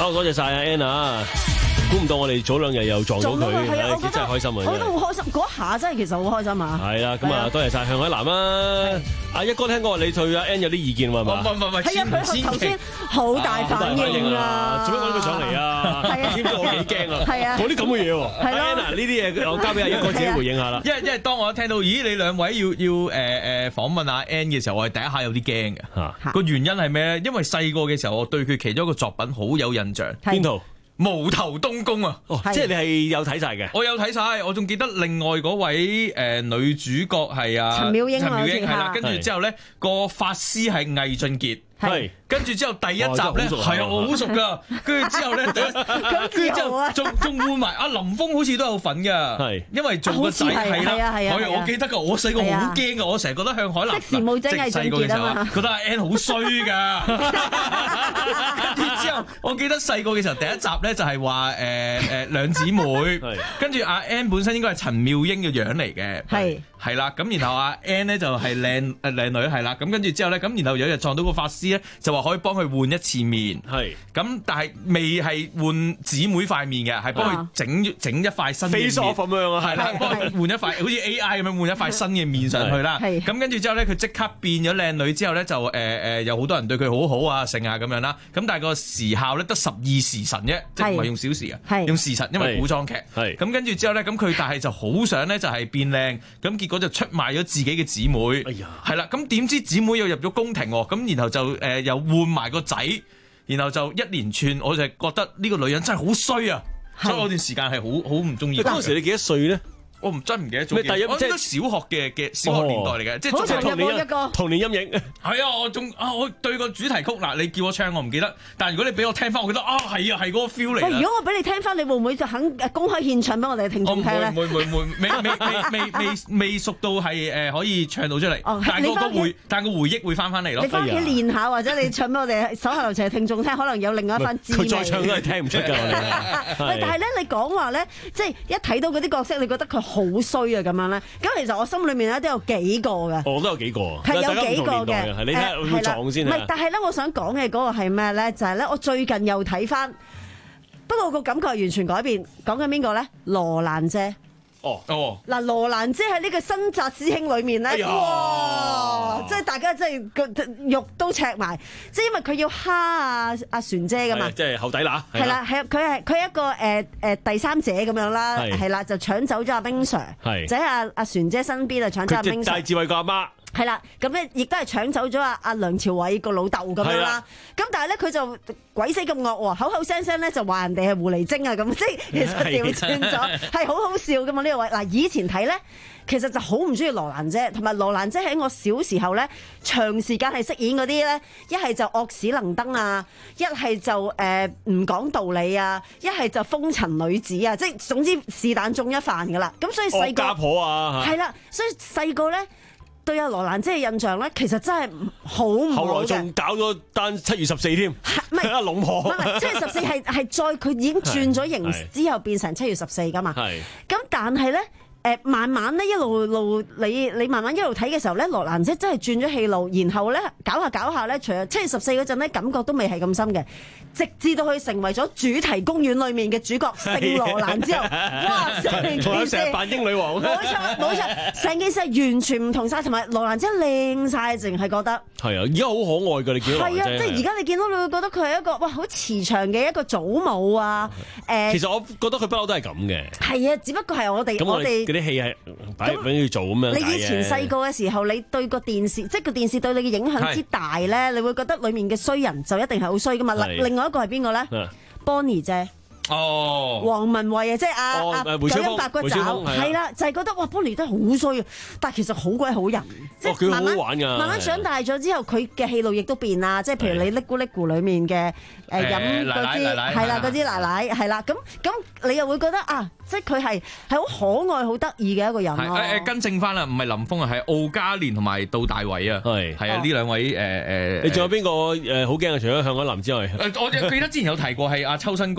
好，多謝晒阿 Anna。估唔到我哋早兩日又撞到佢，真係開心啊！ 我都好開心，嗰下真係其實好開心啊！ 係啦，咁啊，多謝晒向海南啊！阿一哥聽講你對阿 N 有啲意見喎，係嘛？ 唔唔唔， 係啊！佢頭先好大反應啊！ 做咩揾佢上嚟啊？係啊！知唔知我幾驚啊？係啊！講啲咁嘅嘢喎。係咯。嗱，呢啲嘢我交俾阿一哥自己回應下啦。 因為因為當我一聽到，咦，你兩位要要誒誒訪問阿 N 嘅時候，我係第一下有啲驚嘅。嚇！個原因係咩咧？因為細個嘅時候，我對佢其中一個作品好有印象。 邊套？ 無頭東宮啊！ 哦，即係你係有睇晒嘅， 我有睇晒，我仲記得另外嗰位誒女主角係啊陳妙英， 陳妙英係啦，跟住之後咧個法師係魏俊傑。係，跟住之後第一集咧，係啊，我好熟噶。跟住之後咧，跟住之後仲仲換埋阿林峰，好似都有份噶。係，因為做個仔係啦，我我記得噶，我細個好驚噶，我成日覺得向海南即時冇精係俊傑啊嘛，覺得阿 N 好衰噶。跟住之後，我記得細個嘅時候第一集咧就係話誒誒兩姊妹，跟住阿 N 本身應該係陳妙英嘅樣嚟嘅，係係啦。咁然後阿 N 咧就係靚誒靚女係啦。咁跟住之後咧，咁然後有日撞到個法師。就話可以幫佢換一次面，係咁，但係未係換姊妹塊面嘅，係幫佢整整一塊新嘅面，咁樣啊，係啦，幫佢換一塊好似 A I 咁樣換一塊新嘅面上去啦。咁跟住之後咧，佢即刻變咗靚女之後咧，就誒誒有好多人對佢好好啊，剩啊咁樣啦。咁但係個時效咧得十二時辰啫，即係唔係用小時啊，用時辰，因為古裝劇。係咁跟住之後咧，咁佢但係就好想咧就係變靚，咁結果就出賣咗自己嘅姊妹。哎呀，係啦，咁點知姊妹又入咗宮廷喎，咁然後就。誒又換埋個仔，然後就一連串，我就係覺得呢個女人真係好衰啊！所以我段時間係好好唔中意。 嗰陣時你幾多歲咧？ 我唔真唔記得咗。咩第一？我應該小學嘅嘅小學年代嚟嘅，即係好長有冇一個童年陰影？ 係啊，我仲啊，我對個主題曲嗱，你叫我唱我唔記得，但係如果你俾我聽翻，我覺得啊係啊係嗰個 feel 嚟。 如果我俾你聽翻，你會唔會就肯公開獻唱俾我哋嘅聽眾聽咧？ 唔會唔會唔會，未未未未未未熟到係誒可以唱到出嚟。但係個回但係個回憶會翻翻嚟咯。 你翻屋企練下，或者你唱俾我哋手下留情嘅聽眾聽，可能有另外一番滋味。 佢再唱都係聽唔出㗎。 但係咧，你講話咧，即係一睇到嗰啲角色，你覺得佢好衰啊咁樣咧。咁其實我心裏面咧都有幾個嘅。 我都有幾個。 係有幾個嘅。 係你睇下會撞先。 唔係，但係咧，我想講嘅嗰個係咩咧？就係咧，我最近又睇翻，不過個感覺係完全改變。講緊邊個咧？羅蘭姐。 哦哦。 嗱，羅蘭姐喺呢個新紮師兄裏面咧，哎、呀哇！即係大家真係個肉都赤埋，即係因為佢要蝦阿阿璇姐噶嘛。 即係後底乸。 係啦，係佢係佢係一個誒誒、呃、第三者咁樣啦，係啦，就搶走咗阿冰 Sir，就喺阿阿璇姐身邊啊，搶走阿冰 Sir。 戴志偉個阿媽。 係啦，咁咧亦都係搶走咗阿阿梁朝偉個老豆咁樣啦。咁但係咧佢就鬼死咁惡喎，口口聲聲咧就話人哋係狐狸精啊咁，即係其實調轉咗，係好好笑噶嘛呢個位。嗱，以前睇咧，其實就好唔中意羅蘭姐，同埋羅蘭姐喺我小時候咧，長時間係飾演嗰啲咧，一係就惡死能登啊，一係就誒唔講道理啊，一係就風塵女子啊，即係總之是但中一飯噶啦。咁所以細個家婆啊， 係啦，所以細個咧。對阿羅蘭姐嘅印象咧，其實真係好唔好嘅。 後來仲搞咗單七月十四添， 唔係阿龍婆， 唔係七月十四係係再佢已經轉咗型之後變成七月十四噶嘛。係咁，但係咧誒，慢慢咧一路路你你慢慢一路睇嘅時候咧，羅蘭姐真係轉咗戲路，然後咧搞下搞下咧，除咗七月十四嗰陣咧，感覺都未係咁深嘅。直至到佢成為咗主題公園裏面嘅主角聖羅蘭之後，哇！成件事成日扮英女王， 冇錯冇錯，成件事係完全唔同晒，同埋羅蘭真係靚晒，淨係覺得係啊！而家好可愛㗎，你見到係啊！即係而家你見到你會覺得佢係一個哇好慈祥嘅一個祖母啊！誒， 其實我覺得佢不嬲都係咁嘅。係啊，只不過係我哋我哋嗰啲戲係擺緊要做咁樣。 你以前細個嘅時候，你對個電視，即係個電視對你嘅影響之大咧，你會覺得裡面嘅衰人就一定係好衰㗎嘛。另外一個係邊個咧 ？Bonnie 姐。哦，黃文慧啊，即係阿阿九陰白骨爪，係啦，就係覺得哇，Bonnie 真係好衰啊！但係其實好鬼好人，即係慢慢慢慢長大咗之後，佢嘅戲路亦都變啦。即係譬如你嚦咕嚦咕裡面嘅誒飲嗰支係啦，嗰支奶奶係啦，咁咁你又會覺得啊，即係佢係係好可愛、好得意嘅一個人咯。 誒誒，更正翻啦，唔係林峰啊，係敖嘉年同埋杜大偉啊，係係啊，呢兩位誒誒。 你仲有邊個誒好驚啊？除咗向海林之外， 誒我記得之前有提過係阿秋生哥咯。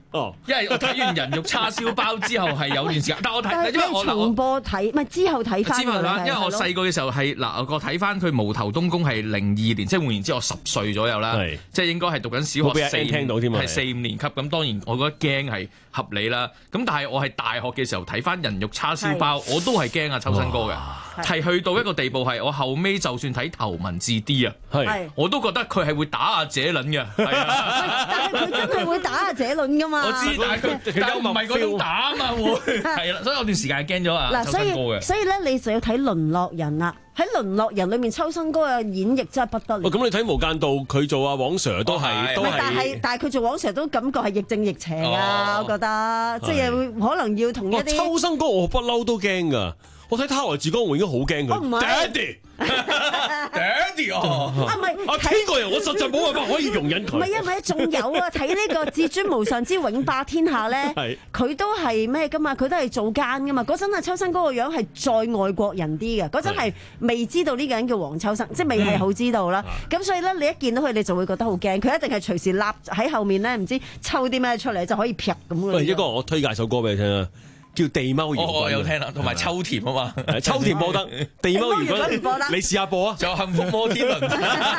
哦，因為我睇完人肉叉燒包之後係有段時間，但我睇，因為我重播睇，唔係之後睇翻。 之後啦，因為我細個嘅時候係嗱，我睇翻佢無頭東宮係零二年，即係換言之，我十歲左右啦，即係應該係讀緊小學四， 聽到添啊， 係四五年級。咁當然我覺得驚係合理啦。咁但係我係大學嘅時候睇翻人肉叉燒包，我都係驚啊秋生哥嘅，係去到一個地步係我後尾就算睇頭文字 D 啊，我都覺得佢係會打阿姐輪嘅，係啊， 但係佢真係會打阿姐輪噶嘛。 我知，但係佢但係唔係嗰種打啊嘛，會係啦，所以有段時間係驚咗啊秋生哥嘅。 所以咧，你就要睇《淪落人》啦。喺《淪落人》裏面，秋生哥嘅演繹真係不得了。 咁、哦、你睇《無間道》，佢做阿黃 Sir 都係、哦、都係， 但係但係佢做黃 Sir 都感覺係亦正亦邪㗎，哦、我覺得即係可能要同一啲、哦。 秋生哥我不嬲都驚㗎，我睇《他來自江湖》已經好驚佢。Daddy Daddy 哦，啊唔係啊天國人，我實在冇辦法可以容忍佢。 唔係啊，唔係啊，仲有啊，睇呢個至尊無上之永霸天下咧，佢都係咩噶嘛？佢都係做奸噶嘛？嗰陣啊，秋生哥個樣係再外國人啲嘅，嗰陣係未知道呢個人叫黃秋生，即係未係好知道啦。咁、嗯、所以咧，你一見到佢，你就會覺得好驚，佢一定係隨時立喺後面咧，唔知抽啲咩出嚟就可以劈咁嘅。 喂，一個我推介首歌俾你聽啊！叫地踎搖滾， 我有聽啦，同埋秋田啊嘛， 秋田播得，地踎搖滾，你試下播啊！ 仲有幸福摩天輪。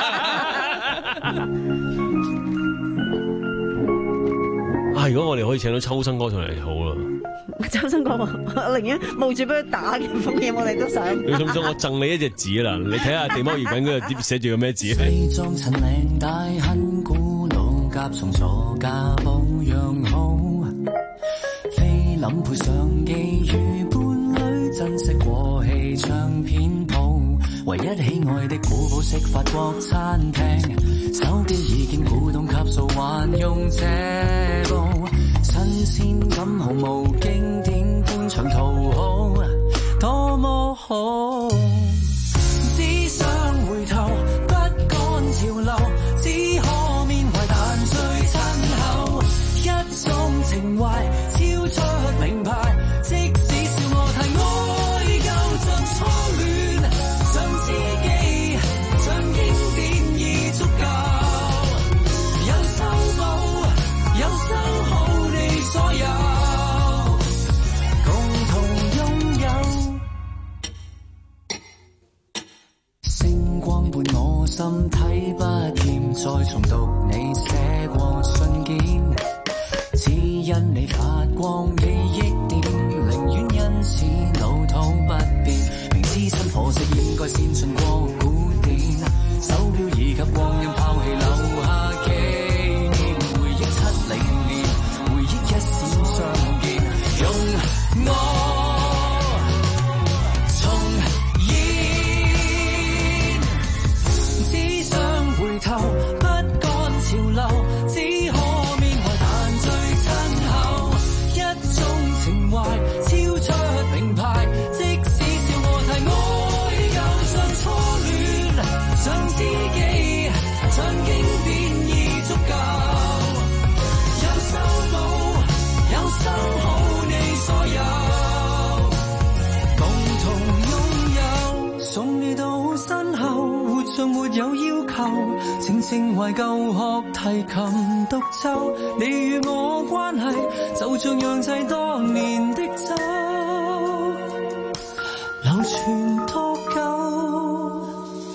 啊！如果我哋可以請到秋生哥上嚟，好啦。 秋生哥，我寧願冒住俾佢打嘅風險，我哋都想。 你想唔想我贈你一隻字啦？你睇下地踎搖滾嗰度寫住個咩字？ 西裝襯領帶很古老，甲蟲座駕保養好。諗配相機與伴侶，珍惜過氣唱片鋪，唯一喜愛的古堡式法國餐廳，手錶已經古董級數，還用這部新鮮感毫無經典般長途好，多麼好，只想回頭不趕潮流，只可緬懷但最親厚，一種情懷超出名牌，即使笑我太愛舊像初戀，像知己，像經典已足夠，有修補，有收好你所有，共同擁有。星光伴我心睇不厭，再重讀你寫過信件，只因你發光記憶點，寧願因此老土不變，明知新貨色應該先進過古典，手錶以及光陰拋棄留下紀念，回憶七零年，回憶一閃相見，用我重現，只想回頭不趕潮流，只可情懷超出名牌，即使笑我太愛舊像初戀，像知己，像經典已足夠，有修補，有收好你所有，共同擁有，送你到身後，活像沒有要求，靜靜懷舊學提琴獨奏，你與我關係就像釀製當年的酒，流傳多久？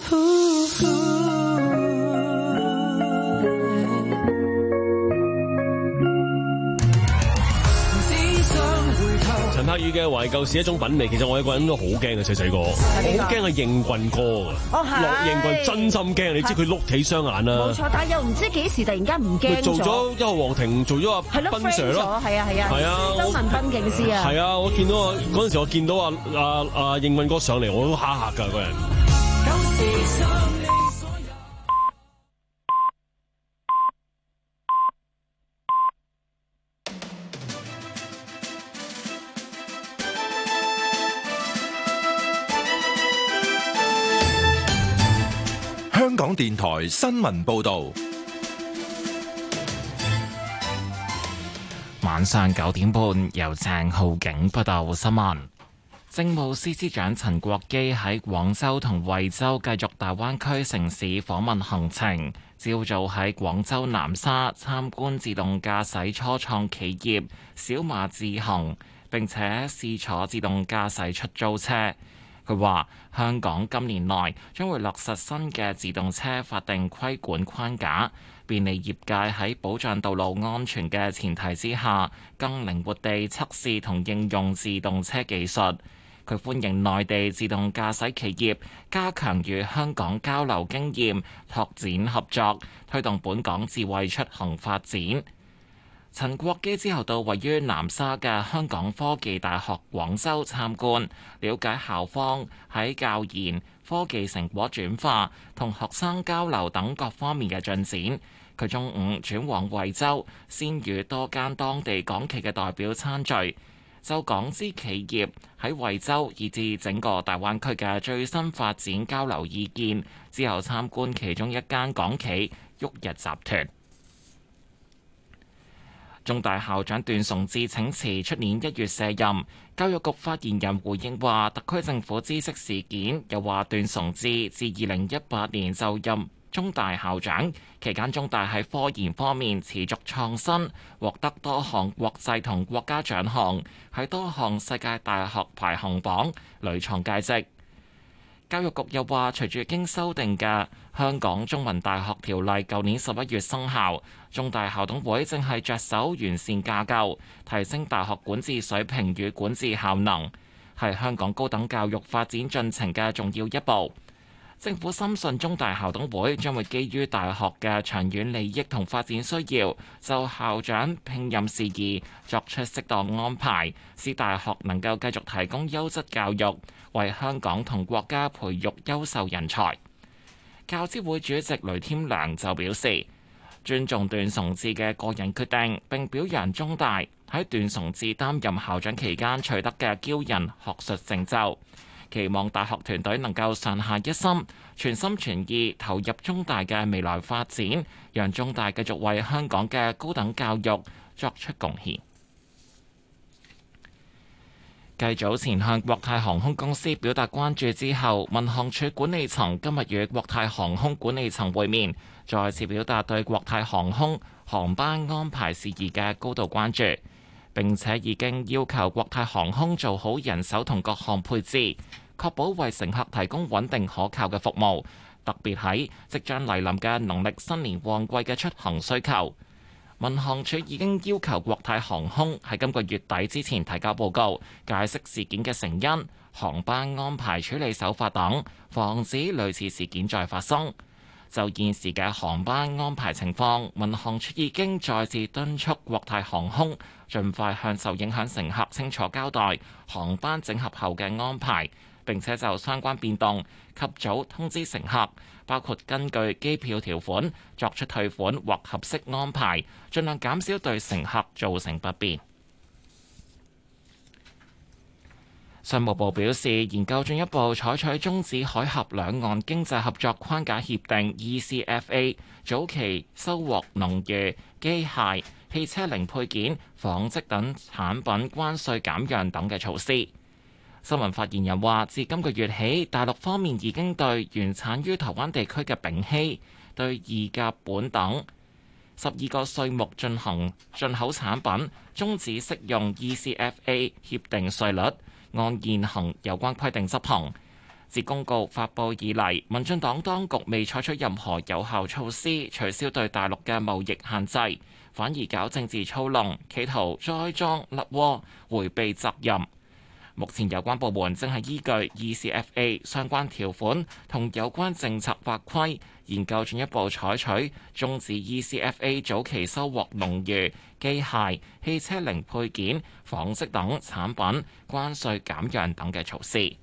陳柏宇嘅懷舊是一種品味，其實我一個人都好驚嘅，細細個，好驚係應棍哥㗎，落應棍真心驚，你知佢碌起雙眼啦。 冇錯，但係又唔知幾時突然間唔驚咗。 做咗一號皇庭，做咗阿斌 Sir 咯， 係啊係啊， 係啊， 周文斌警司啊， 係啊，我見到啊嗰陣時，我見到啊啊啊應棍哥上嚟，我都嚇嚇㗎個人。 香港電台新聞報道， 晚上九點半由鄭浩景報道新聞。 政務司司長陳國基喺廣州同惠州繼續大灣區城市訪問行程，朝早喺廣州南沙參觀自動駕駛初創企業小馬智行，並且試坐自動駕駛出租車。佢話：香港今年內將會落實新嘅自動車法定規管框架，便利業界喺保障道路安全嘅前提之下，更靈活地測試同應用自動車技術。佢歡迎內地自動駕駛企業加強與香港交流經驗，拓展合作，推動本港智慧出行發展。陳國基之後到位於南沙嘅香港科技大學廣州參觀，了解校方喺教研、科技成果轉化同學生交流等各方面嘅進展。佢中午轉往惠州，先與多間當地港企嘅代表參聚，就港資企業喺惠州以至整個大灣區嘅最新發展交流意見。之後參觀其中一間港企旭日集團。中大校長段崇智請辭，出年一月卸任。教育局發言人回應話，特區政府知悉事件，又話段崇智自二零一八年就任中大校長期間，中大喺科研方面持續創新，獲得多項國際同國家獎項，喺多項世界大學排行榜屢創佳績。教育局又話，隨住經修訂嘅《香港中文大學條例》舊年十一月生效，中大校董會正係着手完善架構，提升大學管治水平與管治效能，係香港高等教育發展進程嘅重要一步。政府深信中大校董會將會基於大學嘅長遠利益同發展需要，就校長聘任事宜作出適當安排，使大學能夠繼續提供優質教育，為香港同國家培育優秀人才。教資會主席雷添良就表示，尊重段崇智嘅個人決定，並表揚中大喺段崇智擔任校長期間取得嘅驕人學術成就，期望大學團隊能夠上下一心，全心全意投入中大嘅未來發展，讓中大繼續為香港嘅高等教育作出貢獻。繼早前向國泰航空公司表達關注之後，民航處管理層今日與國泰航空管理層會面，再次表達對國泰航空航班安排事宜嘅高度關注，並且已經要求國泰航空做好人手同各項配置，確保為乘客提供穩定可靠嘅服務，特別喺即將嚟臨嘅農曆新年旺季嘅出行需求。民航處已經要求國泰航空喺今個月底之前提交報告，解釋事件嘅成因、航班安排處理手法等，防止類似事件再發生。就現時嘅航班安排情況，民航處已經再次敦促國泰航空盡快向受影響乘客清楚交代航班整合後嘅安排，並且就相關變動及早通知乘客，包括根據機票條款作出退款或合適安排，盡量減少對乘客造成不便。商務部表示，研究進一步採取中指海峽兩岸經濟合作框架協定 E C F A 早期收穫農漁、機械、汽車零配件、紡織等產品關稅減讓等嘅措施。新聞發言人話，自今個月起，大陸方面已經對原產於台灣地區嘅丙烯、對二甲苯等十二個稅目進行進口產品，終止適用 E C F A 協定稅率，按現行有關規定執行。自公告發布以嚟，民進黨當局未採取任何有效措施取消對大陸嘅貿易限制，反而搞政治操弄，企圖栽贓甩鍋，迴避責任。目前有關部門正係依據 E C F A 相關條款同有關政策法規，研究進一步採取終止 E C F A 早期收穫農漁、機械、汽車零配件、紡織等產品關稅減讓等嘅措施。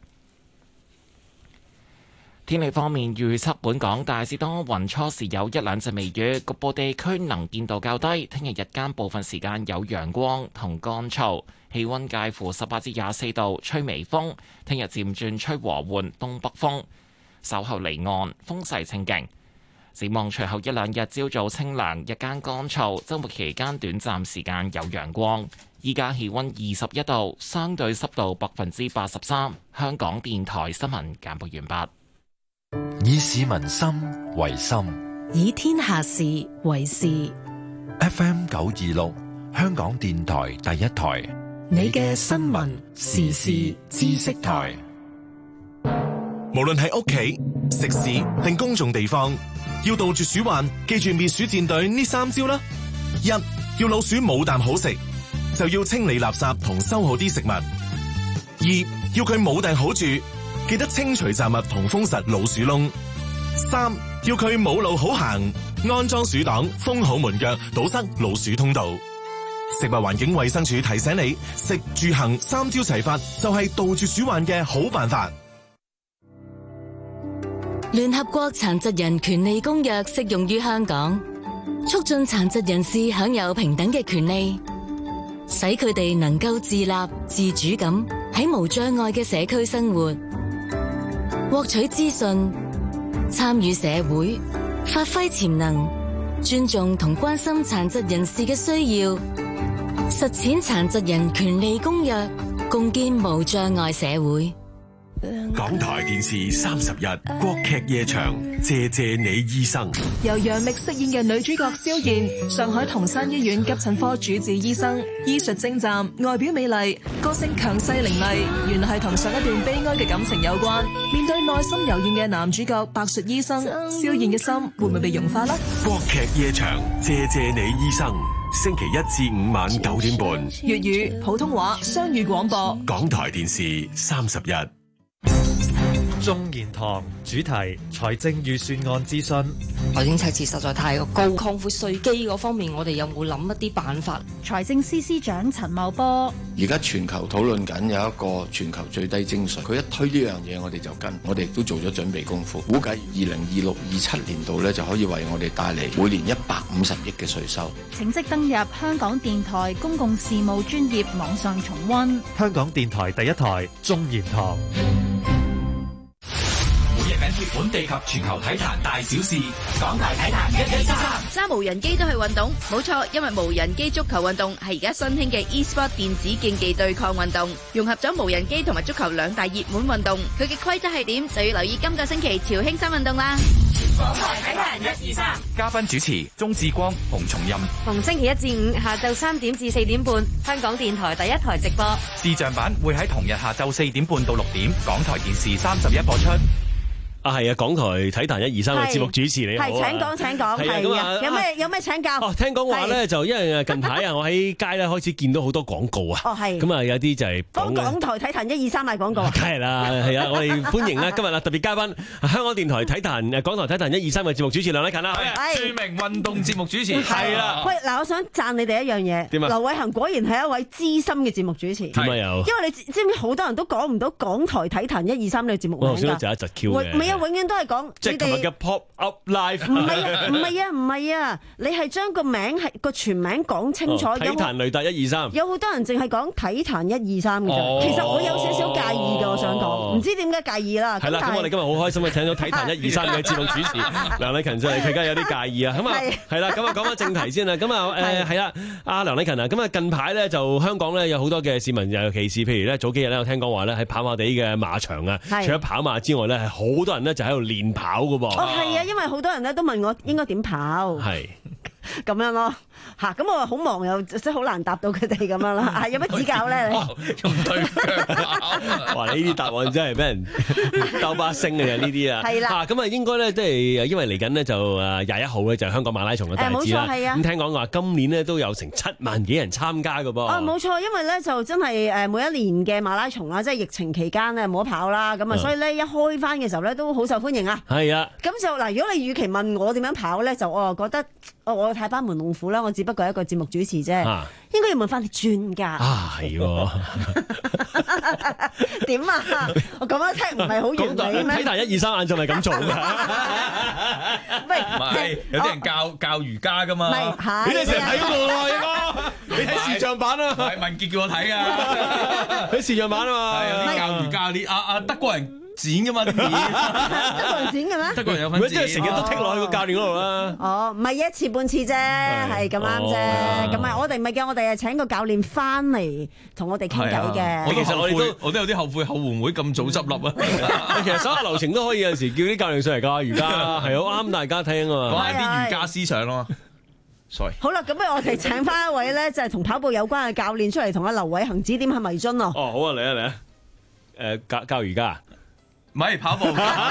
天氣方面預測，本港大致多雲，初時有一兩陣微雨，局部地區能見度較低。聽日日間部分時間有陽光同乾燥，氣溫介乎十八至廿四度，吹微風。聽日漸轉吹和緩東北風，稍後離岸風勢清勁。 展望隨後一兩日朝早清涼，日間乾燥，週末期間短暫時間有陽光。依家氣溫二十一度，相對濕度百分之八十三。香港電台新聞簡報完畢。以市民心為心， 以天下事為事。 F M 九二六，香港電台第一台， 你嘅新聞時事知識台。 無論係屋企、食肆定公眾地方，要杜絕鼠患，記住滅鼠戰隊呢三招啦。一，要老鼠冇啖好食，就要清理垃圾同收好啲食物。二，要佢冇埞好住，記得清除雜物同封實老鼠窿。三，要佢冇路好行，安裝鼠擋，封好門腳，堵塞老鼠通道。食物環境衛生署提醒你，食住行三招齊發，就係杜絕鼠患嘅好辦法。 聯合國殘疾人權利公約適用於香港，促進殘疾人士享有平等嘅權利，使佢哋能夠自立自主咁喺無障礙嘅社區生活，獲取資訊，參與社會，發揮潛能，尊重同關心殘疾人士嘅需要，實踐殘疾人權利公約，共建無障礙社會。 港台電視三十日國劇夜場，謝謝你醫生。 由楊冪飾演嘅女主角蕭燕，上海同山醫院急診科主治醫生，醫術精湛，外表美麗，個性強勢凌厲，原來係同上一段悲哀嘅感情有關。面對內心柔軟嘅男主角白術醫生，蕭燕嘅心會唔會被融化呢？ 國劇夜場，謝謝你醫生。星期一至五晚九點半， 粵語、普通話雙語廣播。 港台電視三十日。 中研堂主題財政預算案諮詢。 財政赤字實在太高，擴闊稅基嗰方面，我哋有冇諗一啲辦法？ 財政司司長陳茂波， 而家全球討論緊有一個全球最低徵稅，佢一推呢樣嘢，我哋就跟，我哋亦都做咗準備功夫，估計二零二六、二七年度咧就可以為我哋帶嚟每年一百五十億嘅稅收。 請即登入香港電台公共事務專頁網上重溫。 香港電台第一台中研堂。 本地及全球體壇大小事，港台體壇一一三。 揸無人機都係運動，冇錯，因為無人機足球運動係而家新興嘅 e-sport 電子競技對抗運動，融合咗無人機同埋足球兩大熱門運動。佢嘅規則係點，就要留意今個星期潮興新運動啦。 港台體壇一二三，嘉賓主持鍾志光、洪松蔭。 逢星期一至五下晝三點至四點半，香港電台第一台直播。 視像版會喺同日下晝四點半到六點，港台電視三十一播出。 啊，係啊！港台體壇一二三嘅節目主持你好， 係請講請講，係啊！有咩有咩請教？ 哦，聽講話咧就因為近排啊，我喺街咧開始見到好多廣告啊。 哦，係。 咁啊，有啲就係幫港台體壇一二三賣廣告。 梗係啦，係啊！我哋歡迎咧今日啊特別嘉賓，香港電台體壇誒港台體壇一二三嘅節目主持梁禮勤啦。 係著名運動節目主持。 係啦。喂，嗱，我想讚你哋一樣嘢。點啊？劉偉恒果然係一位資深嘅節目主持。 點啊有？ 因為你知唔知好多人都講唔到港台體壇一二三呢個節目名㗎？ 我頭先就一窒 Q 嘅。 唔係啊，永遠都係講。 即係琴日嘅 Pop Up Live， 唔係啊，唔係啊，唔係啊，你係將個名係個全名講清楚。 體壇雷達一二三， 有好多人淨係講體壇一二三嘅啫。其實我有少少介意嘅，我想講，唔知點解介意啦。 係啦，咁我哋今日好開心啊，請到體壇一二三嘅節目主持梁禮勤上嚟，佢而家有啲介意啊。咁啊，係啦，咁啊講翻正題先啦。咁啊誒係啦，阿梁禮勤啊，咁啊近排咧就香港咧有好多嘅市民，尤其是譬如咧早幾日咧，我聽講話咧喺跑馬地嘅馬場啊，除咗跑馬之外咧，係好多人咧就喺度練跑嘅。 哦，係啊，因為好多人咧都問我應該點跑，係咁樣咯，嚇咁我話好忙又即係好難答到佢哋咁樣啦。有乜指教咧？你用對腳， 哇！呢啲答案真係俾人兜巴星嘅呢啲啊。係啦，咁啊應該咧即係因為嚟緊呢，就誒廿一號咧就係香港馬拉松嘅大致啦。冇錯，係啊。咁聽講話今年呢，都有成七萬幾人參加嘅噃。啊， 冇錯，因為咧就真係誒每一年嘅馬拉松啦，即係疫情期間咧冇得跑啦，咁啊所以咧一開翻嘅時候咧都好受歡迎啊。係啊。咁就嗱，如果你與其問我點樣跑咧，就我又覺得我太班門弄斧啦，我只不過係一個節目主持啫，啊、應該要問翻啲專家。啊，係喎。點啊？我咁樣聽唔係好完美咩？ 體壇一二三眼仲係咁做㗎。 喂， 唔係有啲人教教瑜伽㗎嘛？ 唔係， 你哋成日睇嗰度喎，應該。你睇視像版啊？ 係文傑叫我睇㗎。 睇視像版啊嘛。 係有啲教瑜伽啲啊啊德國人。 剪噶嘛啲片， 德國人剪嘅咩？ 德國人有份剪， 即係成日都剔落去個教練嗰度啦。 哦，唔係一次半次啫，係咁啱啫。咁啊，我哋唔係嘅，我哋係請個教練翻嚟同我哋傾偈嘅。 我其實我哋都我都有啲後悔，後會唔會咁早執笠啊？ 其實手下留情都可以有陣時叫啲教練上嚟教瑜伽，係好啱大家聽啊嘛。 講下啲瑜伽思想咯。Sorry。 好啦，咁不如我哋請翻一位咧，就係同跑步有關嘅教練出嚟，同阿劉偉恒指點下迷津咯。 哦，好啊，嚟啊嚟啊！誒，教教瑜伽， 唔係跑步。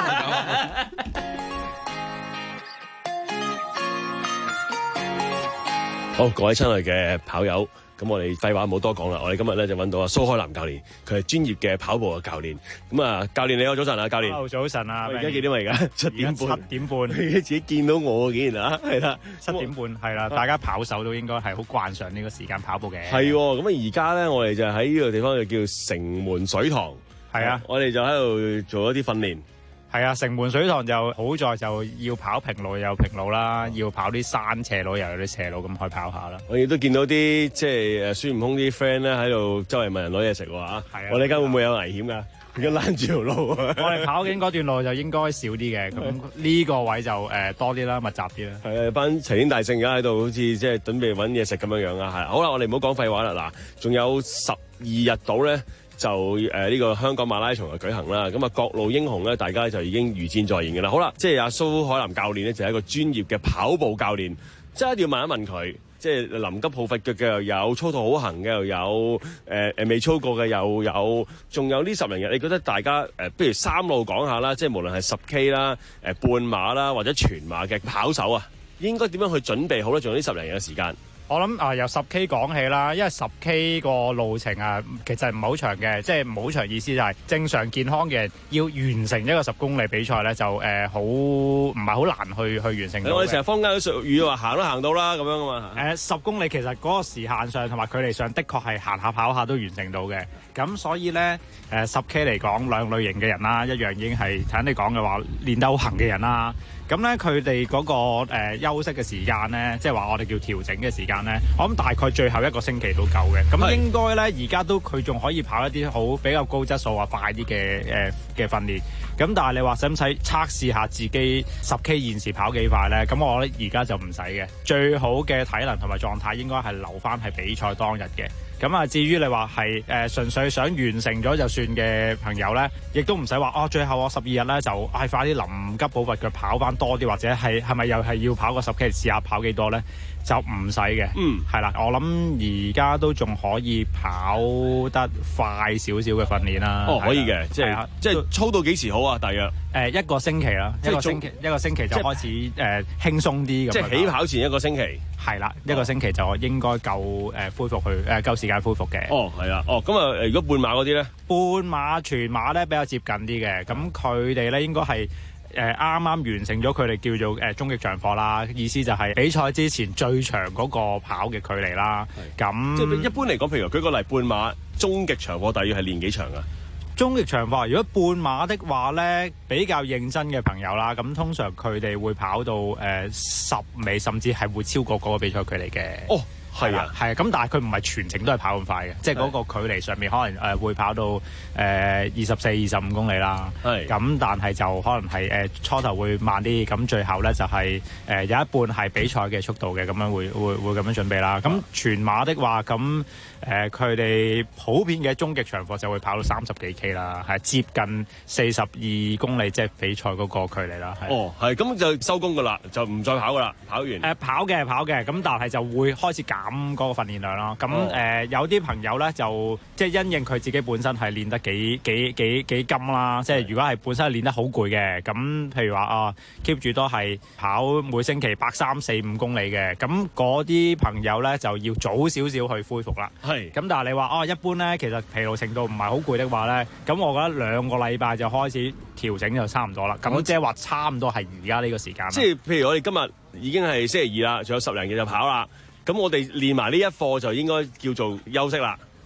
好，各位親愛嘅跑友。咁我哋廢話冇多講啦，我哋今日咧就揾到阿蘇海南教練，佢係專業嘅跑步嘅教練。咁啊，教練你好，早晨啊，教練。 好，早晨啊。 而家幾點啊？而家七點半。 七點半。 自己見到我竟然啊，係啦， 七點半係啦，大家跑手都應該係好慣常呢個時間跑步嘅。 係，咁啊而家咧，我哋就喺呢個地方就叫城門水塘。 係啊， 我哋就喺度做一啲訓練。 係啊，城門水塘就好在就要跑平路有平路啦，要跑啲山斜路又有啲斜路咁去跑下啦。 我亦都見到啲即係誒孫悟空啲 friend 咧喺度周圍問人攞嘢食喎嚇。係啊，我哋而家會唔會有危險㗎？而家攔住條路啊！ 我哋跑緊嗰段路就應該少啲嘅，咁呢個位就誒多啲啦，密集啲啦。 係啊，班齊天大聖而家喺度好似即係準備揾嘢食咁樣樣啊！係，好啦，我哋唔好講廢話啦，嗱，仲有十二日到咧。就誒呢、呃這個香港馬拉松嘅舉行啦，咁啊各路英雄咧，大家就已經如箭在弦嘅啦。好啦，即係阿蘇海南教練咧，就係一個專業嘅跑步教練，即係一定要問一問佢，即係臨急抱佛腳嘅又有，操到好行嘅又有，誒、呃、未操過嘅又有，仲有呢十零日，你覺得大家誒、呃，不如三路講下啦，即係無論係十 K 啦、誒半馬啦或者全馬嘅跑手啊，應該點樣去準備好咧？仲有呢十零日嘅時間。 我諗啊，由十 K 講起啦，因為十 K 個路程啊，其實唔係好長嘅，即係唔好長意思就係正常健康嘅人要完成一個十公里比賽咧，就誒好唔係好難去去完成到嘅。 我哋成日坊間都術語話行都行到啦，咁樣噶嘛。 誒十公里其實嗰個時限上同埋距離上的確係行下跑下都完成到嘅。咁所以咧誒十 K 嚟講兩類型嘅人啦，一樣已經係睇你講嘅話練得好行嘅人啦。咁咧佢哋嗰個誒、呃、休息嘅時間咧，即係話我哋叫調整嘅時間咧，我諗大概最後一個星期都夠嘅。咁應該咧而家都佢仲可以跑一啲好比較高質素啊快啲嘅誒嘅訓練。咁但係你話使唔使測試下自己十 K 現時跑幾快咧？咁我覺得而家就唔使嘅。最好嘅體能同埋狀態應該係留翻係比賽當日嘅。咁啊，至於你話係誒純粹想完成咗就算嘅朋友咧，亦都唔使話哦，最後我十二日咧就係、哎、快啲臨急抱佛腳跑翻多啲，或者係係咪又係要跑個十 K 試下跑幾多咧？就唔使嘅。嗯，係啦，我諗而家都仲可以跑得快少少嘅訓練啦。 哦，可以嘅，即係即係操到幾時好啊？大約誒、 呃、一個星期啦，一個星期一個星期就開始誒、呃、輕鬆啲咁。 即係起跑前一個星期。 係啦，一個星期就應該夠誒恢復去誒夠時間恢復嘅。 哦，係啦，哦咁啊，如果半馬嗰啲咧， 半馬全馬咧比較接近啲嘅，咁佢哋咧應該係誒啱啱完成咗佢哋叫做誒終極長課啦，意思就係比賽之前最長嗰個跑嘅距離啦。咁即係一般嚟講，譬如舉個例，半馬終極長課大約係練幾長啊？ 終極長課，如果半馬的話咧，比較認真嘅朋友啦，咁通常佢哋會跑到誒、呃、十尾，甚至係會超過嗰個比賽距離嘅。哦，係啊，係啊，咁但係佢唔係全程都係跑咁快嘅，即係嗰個距離上面可能誒會跑到誒二十四、二十五公里啦。係，咁但係就可能係誒、呃、初頭會慢啲，咁最後咧就係、是、誒、呃、有一半係比賽嘅速度嘅，咁樣會會會咁樣準備啦。咁全馬的話，咁誒佢哋普遍嘅終極長課就會跑到三十幾 K 啦，係接近四十二公里，即係比賽嗰個距離啦。 哦，係咁就收工噶啦，就唔再跑噶啦，跑完。誒、 呃、跑嘅跑嘅，咁但係就會開始減嗰個訓練量咯。咁誒、哦呃、有啲朋友咧就即係因應佢自己本身係練得幾幾幾幾金啦，即係如果係本身係練得好攰嘅，咁譬如話啊 keep 住都係跑每星期百三四五公里嘅，咁嗰啲朋友咧就要早少少去恢復啦。係，咁但係你話哦，一般咧，其實疲勞程度唔係好攰的話咧，咁我覺得兩個禮拜就開始調整就差唔多啦。咁即係話差唔多係而家呢個時間。 即係譬如我哋今日已經係星期二啦，仲有十零日就跑啦。咁我哋練埋呢一課就應該叫做休息啦。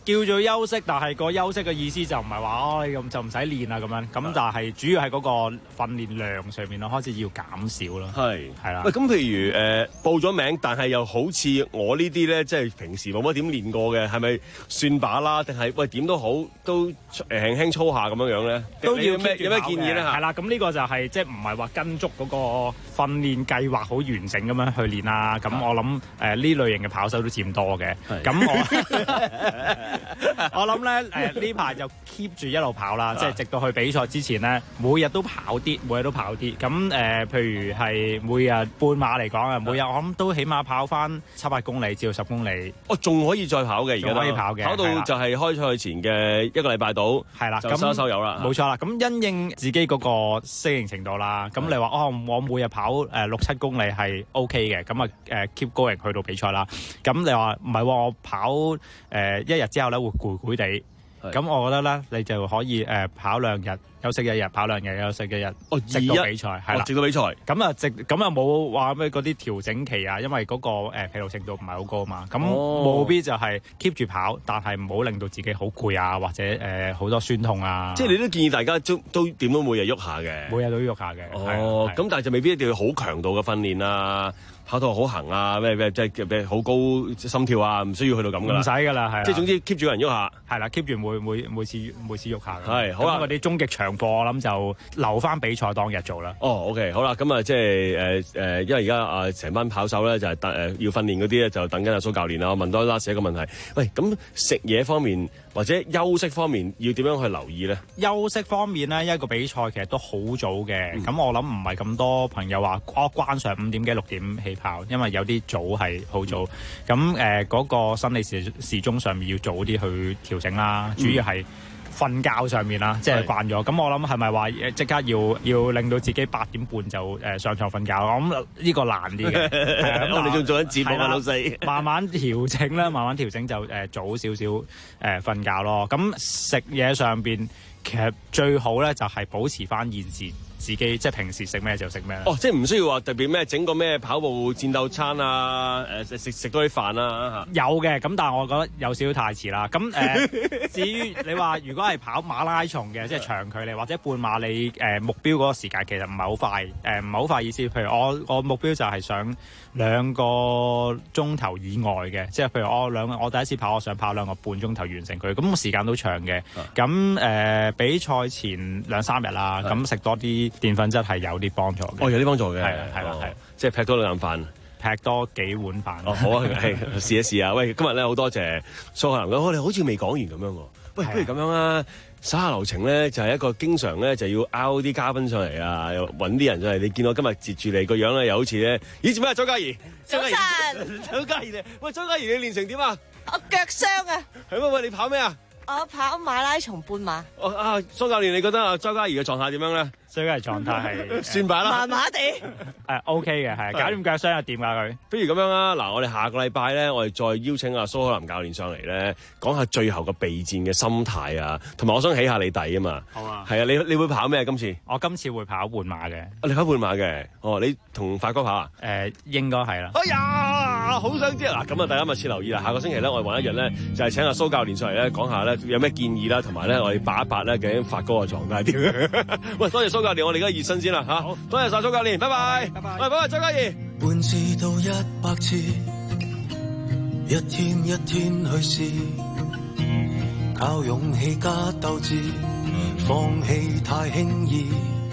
叫做休息，但係個休息嘅意思就唔係話哦，咁就唔使練啦咁樣。咁但係主要係嗰個訓練量上面咯，開始要減少咯。 係係啦。 喂，咁譬如誒、呃、報咗名，但係又好似我呢啲咧，即係平時冇乜點練過嘅，係咪算把啦？定係喂點都好，都誒輕輕操下咁樣樣咧？ 都要咩有咩建議咧？ 係啦，咁呢個就係即係唔係話跟足嗰個訓練計劃好完整咁樣去練啦。咁我諗誒呢類型嘅跑手都佔多嘅。咁我我諗咧誒呢排就 keep 住一路跑啦，即係直到去比賽之前咧，每日都跑啲，每日都跑啲。咁誒、呃，譬如係每日半馬嚟講啊，每日我諗都起碼跑翻七八公里至到十公里。 哦，仲可以再跑嘅，而家可以跑嘅， 跑到就係開賽前嘅一個禮拜度， 係啦， 就收收油啦。 冇錯啦，咁因應自己嗰個適應程度啦。咁你話哦，我每日跑誒六七公里係 OK 嘅，咁啊誒 keep going 去到比賽啦。咁你話唔係喎，我跑誒、呃、一日之後咧會攰攰地。咁我覺得咧，你就可以誒、呃、跑兩日，休息一日，跑兩日，休息一日， 哦， 直到比賽，係啦、哦， 直到比賽。 咁啊，直咁啊冇話咩嗰啲調整期啊，因為嗰、那個誒、呃、疲勞程度唔係好高嘛。咁務必就係 keep 住跑，但係唔好令到自己好攰啊，或者誒好、呃、多酸痛啊。 即係你都建議大家都都點都每日喐下嘅， 每日都喐下嘅。 哦，咁但係就未必一定要好強度嘅訓練啊。跑到好行啊！咩咩即係咩好高心跳啊！唔需要去到咁噶啦， 唔使噶啦，係。 即係總之 keep 住個人喐下， 係啦，keep 住每每每次每次喐下。 係好啦， 嗰啲終極長課我諗就留翻比賽當日做啦。 哦 ，OK， 好啦，咁啊即係誒誒，因為而家啊成班跑手咧就係等誒要訓練嗰啲咧就等緊阿蘇教練啦。我問多 last 一個問題，喂，咁食嘢方面或者休息方面要點樣去留意咧？ 休息方面咧，一個比賽其實都好早嘅，咁、嗯、我諗唔係咁多朋友話我關上五點幾六點起跑，因為有啲早係好早，咁誒嗰個生理時時鐘上面要早啲去調整啦，主要係瞓覺上面啦，即係慣咗。咁我諗係咪話即刻要要令到自己八點半就誒上床瞓覺？我諗呢個難啲嘅。 我哋仲做緊節目啊，老細。 慢慢調整啦，慢慢調整就誒早少少誒瞓覺咯。咁食嘢上邊其實最好咧就係保持翻現時。自己即係平時食咩就食咩。 哦，即係唔需要話特別咩整個咩跑步戰鬥餐啊，誒食食多啲飯啊有嘅，咁但係我覺得有少少太遲啦。咁誒、呃，至於你話如果係跑馬拉松嘅，即係長距離或者半馬，你誒、呃、目標嗰個時間其實唔係好快，誒唔係好快意思。譬如我我目標就係想兩個鐘頭以外嘅，即係譬如我兩我第一次跑，我想跑兩個半鐘頭完成佢，咁個時間都長嘅。咁誒、呃、比賽前兩三日啦，咁食多啲澱粉質係有啲幫助嘅。 哦，有啲幫助嘅， 係啦，係啦，係、哦， 即係劈多兩碗飯， 劈多幾碗飯。 哦，好啊，係試一試啊！喂，今日咧好多謝蘇柏林，我哋好似未講完咁樣喎。喂，不如咁樣啊，手下留情咧就係一個經常咧就要拗啲嘉賓上嚟啊，又揾啲人上嚟。你見到今日截住你個樣咧，又好似咧，咦？做咩啊？周嘉怡， 早晨， 周嘉怡你，喂，周嘉怡你練成點啊？ 我腳傷啊！ 係咩？喂，你跑咩啊？ 我跑馬拉松半馬。 哦啊，蘇教練，你覺得啊，周嘉怡嘅狀態點樣咧？ 周嘉怡狀態係算吧啦， 麻麻地。 誒 OK 嘅，係搞掂腳傷又掂㗎佢。 不如咁樣啊，嗱，我哋下個禮拜咧，我哋再邀請阿蘇柏林教練上嚟咧，講下最後嘅備戰嘅心態啊，同埋我想起下你底啊嘛。 好啊。 係啊，你你會跑咩今次？ 我今次會跑半馬嘅。 你跑半馬嘅？哦，你同發哥跑啊？ 誒、呃，應該係啦。 哎呀，好想知啊！嗱，咁啊，大家密切留意啦。下個星期咧，我哋揾一日咧，就係請阿蘇教練上嚟咧，講下咧有咩建議啦，同埋咧我哋八一八咧究竟發哥嘅狀態點？喂，多謝蘇教練，我哋而家熱身先啦嚇。好，多謝晒蘇教練，拜拜。拜拜。喂，拜拜，周嘉怡。 半次到一百次，一天一天去試，靠勇氣加鬥志，放棄太輕易，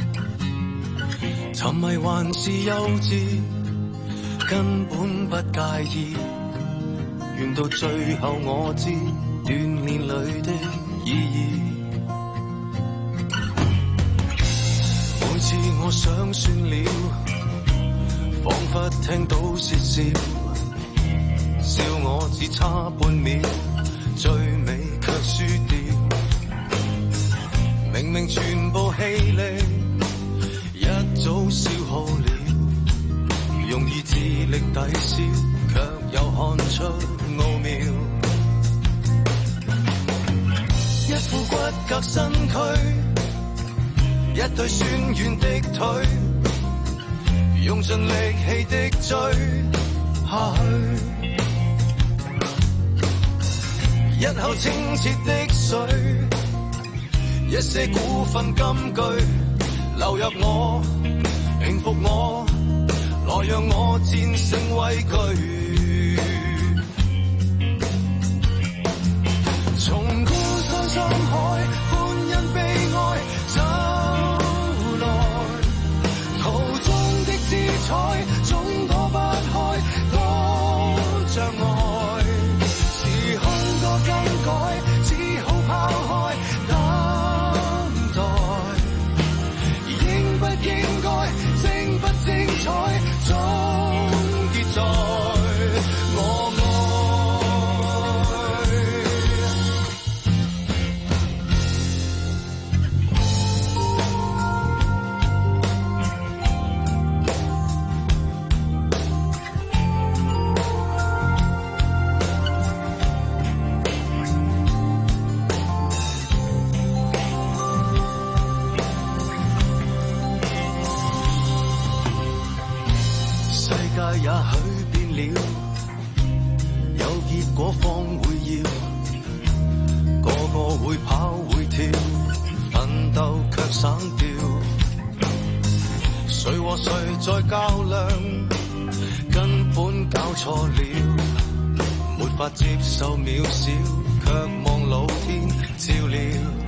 沉迷還是幼稚，根本不介意，願到最後我知鍛鍊裏的意義。每次我想算了，彷彿聽到竊笑，笑我只差半秒，最尾卻輸掉。明明全部氣力一早消耗了，用意志力抵消，卻又看出奧妙。一副骨骼身軀，一對酸軟的腿，用盡力氣的追下去。 一口清澈的水，一些古訓金句流入我，平復我，來讓我戰勝畏懼。從高山深海，歡欣悲哀走來，途中的姿彩總躲不開，多障礙，時空多更改，只好拋開等待，應不應該，精不精彩，總結在我愛。也許變了，有結果方會要，個個會跑會跳，奮鬥卻省掉。誰和誰在較量，根本搞錯了，沒法接受渺小，卻望老天照料。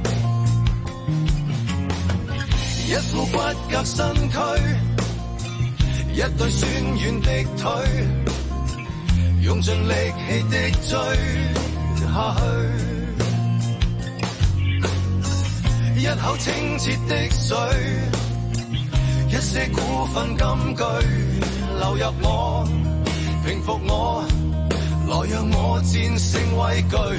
一副骨骼身軀，一對酸軟的腿，用盡力氣的追下去，一口清澈的水，一些古訓金句流入我，平復我，來讓我戰勝畏懼。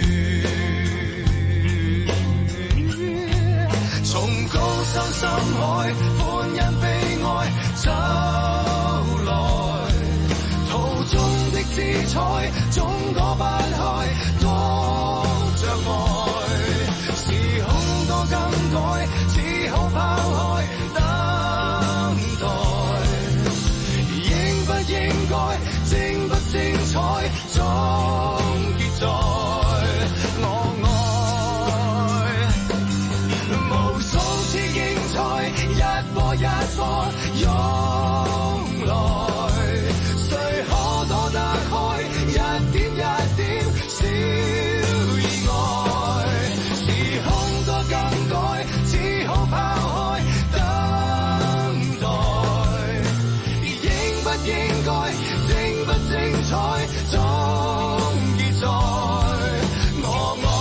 從高山深海，歡欣悲哀走來，途中的姿彩總躲不開，多障礙，時空多更改，只好拋開等待，應不應該，精不精彩，總結在我愛。無數次競賽，一波一波湧來，誰可躲得開？一點一點小意外，時空多更改，只好拋開等待，應不應該，精不精彩，總結在我愛。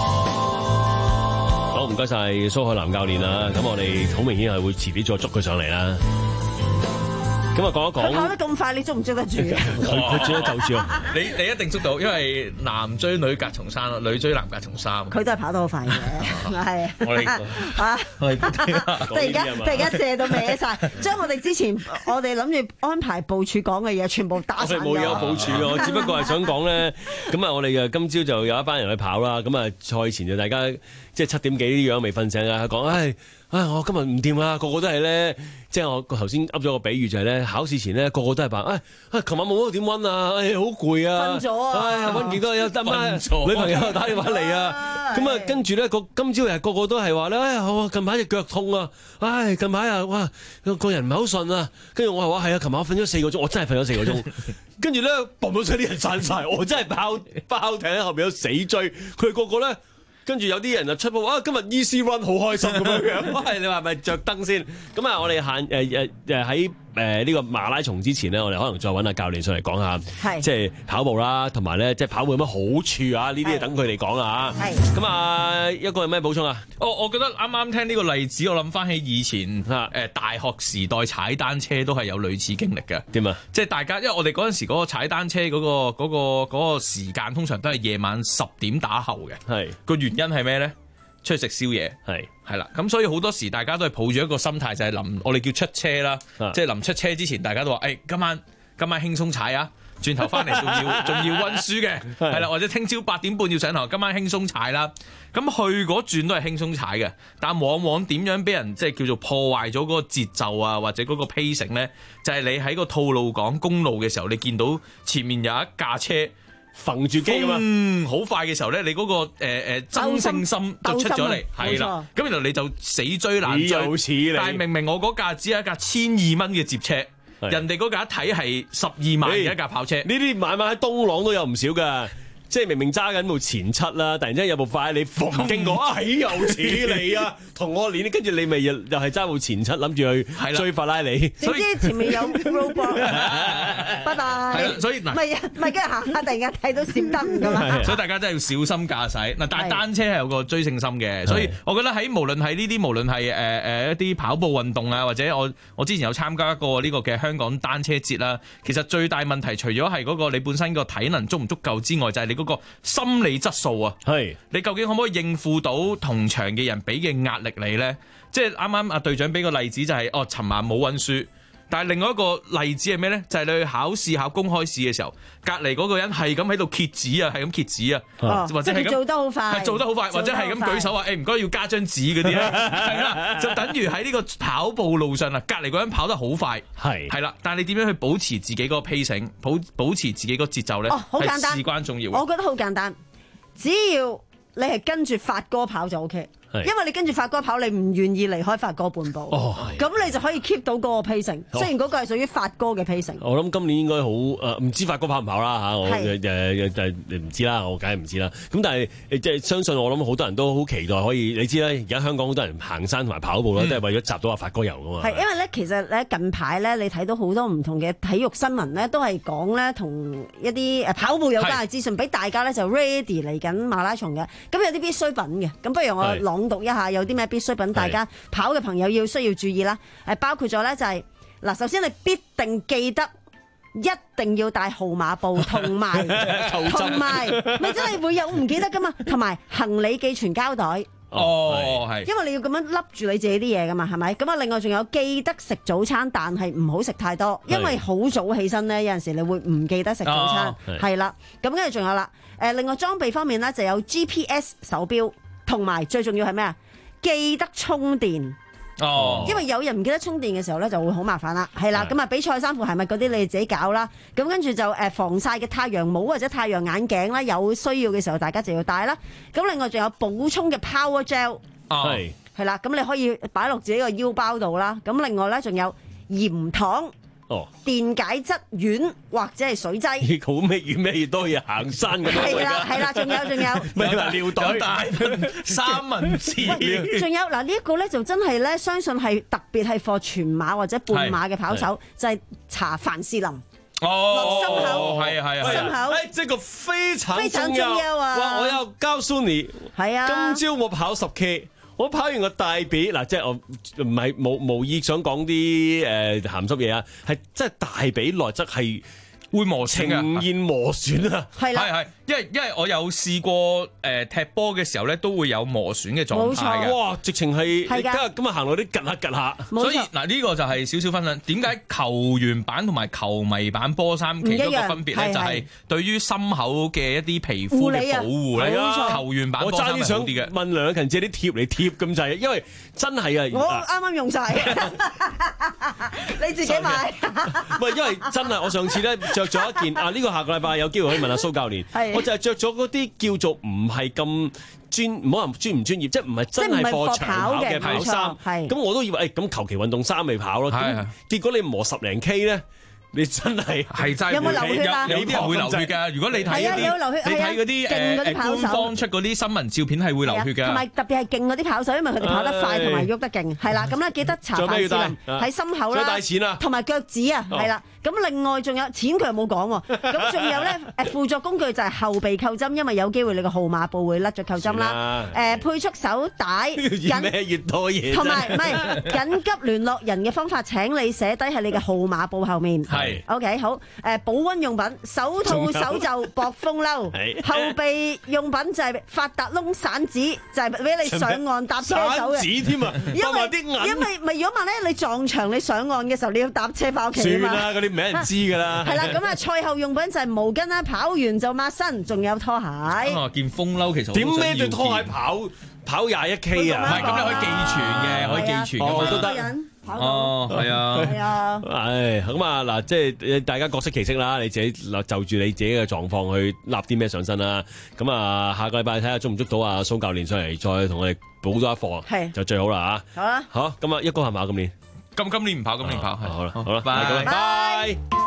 好，唔該晒蘇海南教練啦。咁我哋好明顯係會遲啲再捉佢上嚟啦。咁啊，講一講。佢跑得咁快，你捉唔捉得住？ 佢佢追得夠住啊！ 你你一定捉到，因為男追女隔重山咯，女追男隔重山。 佢都係跑得好快嘅，係。 我哋啊， 突然間突然間射到歪晒，將我哋之前我哋諗住安排部署講嘅嘢，全部打散咗。 冇有部署嘅，我只不過係想講咧，咁啊，我哋嘅今朝就有一班人去跑啦。咁啊，賽前就大家即係七點幾啲樣未瞓醒啊，講唉。唉，我今日唔掂啊！個個都係咧，即係我頭先噏咗個比喻就係咧，考試前咧個個都係扮，唉，唉，琴晚冇咗點溫啊，唉，好攰啊， 瞓咗啊， 唉，溫幾多有得咩？女朋友打電話嚟啊，咁啊，跟住咧個今朝又個個都係話咧，唉，我近排隻腳痛啊，唉，近排啊，哇，個人唔係好順啊，跟住我係話係啊，琴晚我瞓咗四個鐘，我真係瞓咗四個鐘，跟住咧嘣咗聲啲人散晒，我真係包包艇喺後邊有死追，佢哋個個咧。跟住有啲人就出報啊，今日 easy run 好開心咁樣樣，喂，你話係咪着燈先？咁啊，我哋限誒誒誒喺誒呢個馬拉松之前咧，我哋可能再揾阿教練上嚟講下，即係跑步啦，同埋咧即係跑步有乜好處啊？呢啲嘢等佢哋講啦嚇。咁啊，一個有咩補充啊？ 我我覺得啱啱聽呢個例子，我諗翻起以前誒大學時代踩單車都係有類似經歷嘅。 點啊？ 即係大家，因為我哋嗰陣時嗰個踩單車嗰個嗰個嗰個時間，通常都係夜晚十點打後嘅。係個原因係咩咧？出去食宵夜，係係啦，咁所以好多時大家都係抱住一個心態，就係臨我哋叫出車啦，即係臨出車之前，大家都話：誒、欸，今晚今晚輕鬆踩啊！轉頭翻嚟仲要仲要溫書嘅，係啦，或者聽朝八點半要上堂，今晚輕鬆踩啦。咁去嗰轉都係輕鬆踩嘅，但往往點樣俾人即係叫做破壞咗嗰個節奏啊，或者嗰個 pacing 咧，就係、是、你喺個吐露港公路嘅時候，你見到前面有一架車。 揈住機啊嘛， 嗯，好快嘅時候咧，你嗰、那個誒誒、呃、爭勝心就出咗嚟，係啦，咁然後你就死追難追，但係明明我嗰架只係一架千二蚊嘅接車，人哋嗰架一睇係十二萬嘅一架跑車， 呢啲買賣喺東朗都有唔少噶。即係明明揸緊部前七啦，突然之間有部快你逢經過，哎又似你啊，同我練，跟住你咪又又係揸部前七諗住去追法拉利， 點知前面有 robot， 拜拜。 所以嗱， 唔係唔係，跟住行下突然間睇到閃燈㗎嘛。 所以大家真係要小心駕駛嗱，但係單車係有個追勝心嘅，所以我覺得喺無論係呢啲，無論係誒誒一啲跑步運動啊，或者我我之前有參加過呢個嘅香港單車節啦，其實最大問題除咗係嗰個你本身個體能足唔足夠之外，就係你嗰個心理質素啊，係你究竟可唔可以應付到同場嘅人俾嘅壓力你咧？即係啱啱阿隊長俾個例子就係、是、哦，尋晚冇溫書，但係另外一個例子係咩咧？就係、是、你去考試考公開試嘅時候，隔離嗰個人係咁喺度揭紙啊，係咁揭紙啊， 哦、 或者係咁做得好快， 係做得好快，或者係咁舉手話誒唔該要加張紙嗰啲咧，係啦，就等於喺呢個跑步路上啊，隔離嗰人跑得好快，係係啦，但係你點樣去保持自己嗰個 pacing， 保保持自己個節奏咧？ 哦，好簡單， 事關重要。 我覺得好簡單，只要你係跟住發哥跑就 O K。因為你跟住發哥跑，你唔願意離開發哥半步，咁、哦、你就可以 keep 到嗰個 pacing。雖然嗰個係屬於發哥嘅 pacing。 我諗今年應該好誒，唔、呃、知發哥跑唔跑啦嚇，我誒誒誒你唔知啦，我梗係唔知啦。咁但係即係相信我諗好多人都好期待可以，你知啦，而家香港好多人行山同埋跑步啦，嗯、都係為咗集到阿發哥遊噶嘛。係因為咧，其實咧近排咧，你睇到好多唔同嘅體育新聞咧，都係講咧同一啲誒跑步有關嘅資訊，俾大家咧就 ready 嚟緊馬拉松嘅。咁有啲必需品嘅，咁不如我朗讀一下有啲咩必需品，大家跑嘅朋友要需要注意啦。誒，包括咗咧就係、是、嗱，首先你必定記得一定要帶號碼布，同埋同埋咪真係會有唔記得噶嘛，同埋行李寄存膠袋。 哦，係， 因為你要咁樣笠住你自己啲嘢噶嘛，係咪？咁啊，另外仲有記得食早餐，但係唔好食太多，因為好早起身咧，有陣時你會唔記得食早餐，係啦。咁跟住仲有啦，誒，另外裝備方面咧就有 G P S 手錶，同埋最重要係咩啊？記得充電哦，因為有人唔記得充電嘅時候咧，就會好麻煩啦。係啦，咁啊，比賽衫褲係咪嗰啲你哋自己搞啦？咁跟住就誒防曬嘅太陽帽或者太陽眼鏡啦，有需要嘅時候大家就要戴啦。咁另外仲有補充嘅 Power Gel， 係係啦，咁你可以擺落自己個腰包度啦。咁另外咧仲有鹽糖。哦，電解質丸或者係水劑， 好咩越咩越多嘢行山咁樣。 係啦係啦，仲有仲有， 咪話尿袋大三文治。 仲有嗱呢一個咧就真係咧，相信係特別係課全馬或者半馬嘅跑手，就係搽凡士林。 哦， 落心口， 係啊係啊， 心口， 誒，這個非常非常重要啊！ 哇，我要告訴你， 係啊， 今朝我跑十 K。我跑完個大髀嗱，即係我唔係無無意想講啲誒鹹濕嘢啊，係真係大髀內側係會磨呈現磨損啊，係啦，係係，因為因為我有試過誒踢波嘅時候咧，都會有磨損嘅狀態嘅，哇，直情係今日今日行落啲趌下趌下， 所以嗱呢個就係少少分享。點解球員版同埋球迷版波衫其中一個分別咧，就係對於心口嘅一啲皮膚嘅保護咧，球員版波衫係好啲嘅。問梁勤借啲貼嚟貼咁滯，因為真係啊， 我啱啱用晒，你自己買。 喂，因為真係我上次咧着咗一件啊，呢個下個禮拜有機會可以問下蘇教練，我就係着咗嗰啲叫做唔係咁專，唔好話專唔專業，即係唔係真係課長跑嘅跑衫。咁我都以為誒咁求其運動衫咪跑咯，結果你磨十零 K 咧。你真係係真係有冇流血啊？ 有啲人會流血㗎。如果你睇嗰啲，你睇嗰啲誒誒官方出嗰啲新聞照片係會流血㗎。同埋特別係勁嗰啲跑手，因為佢哋跑得快同埋喐得勁。係啦，咁咧記得搽凡士林喺心口啦。再帶錢啊！同埋腳趾啊，係啦。咁另外仲有錢佢又冇講喎。咁仲有咧誒輔助工具就係後備扣針，因為有機會你個號碼布會甩咗扣針啦。誒配束手帶， 越咩越多嘢。 同埋唔係緊急聯絡人嘅方法，請你寫低喺你嘅號碼布後面。OK 好，誒保溫用品，手套、手袖、薄風褸，後備用品就係發達窿散紙，就係俾你上岸搭車走嘅。 紙添啊， 因為因為咪如果問咧，你撞牆你上岸嘅時候，你要搭車翻屋企啊嘛。 算啦，嗰啲唔俾人知㗎啦。 係啦，咁啊賽後用品就係毛巾啦，跑完就抹身，仲有拖鞋。 啊，件風褸其實點孭對拖鞋跑跑廿一 K 啊？ 唔係，咁你可以寄存嘅，可以寄存嘅， 都得。 哦，係啊， 係啊， 唉，咁啊嗱，即係大家各適其適啦，你自己就住你自己嘅狀況去立啲咩上身啦。咁啊，下個禮拜睇下捉唔捉到阿蘇教練上嚟，再同我哋補咗一課，係就最好啦嚇。好啦，好，咁啊，一哥係咪啊？今年今今年唔跑，今年跑， 好啦，好啦， 拜拜。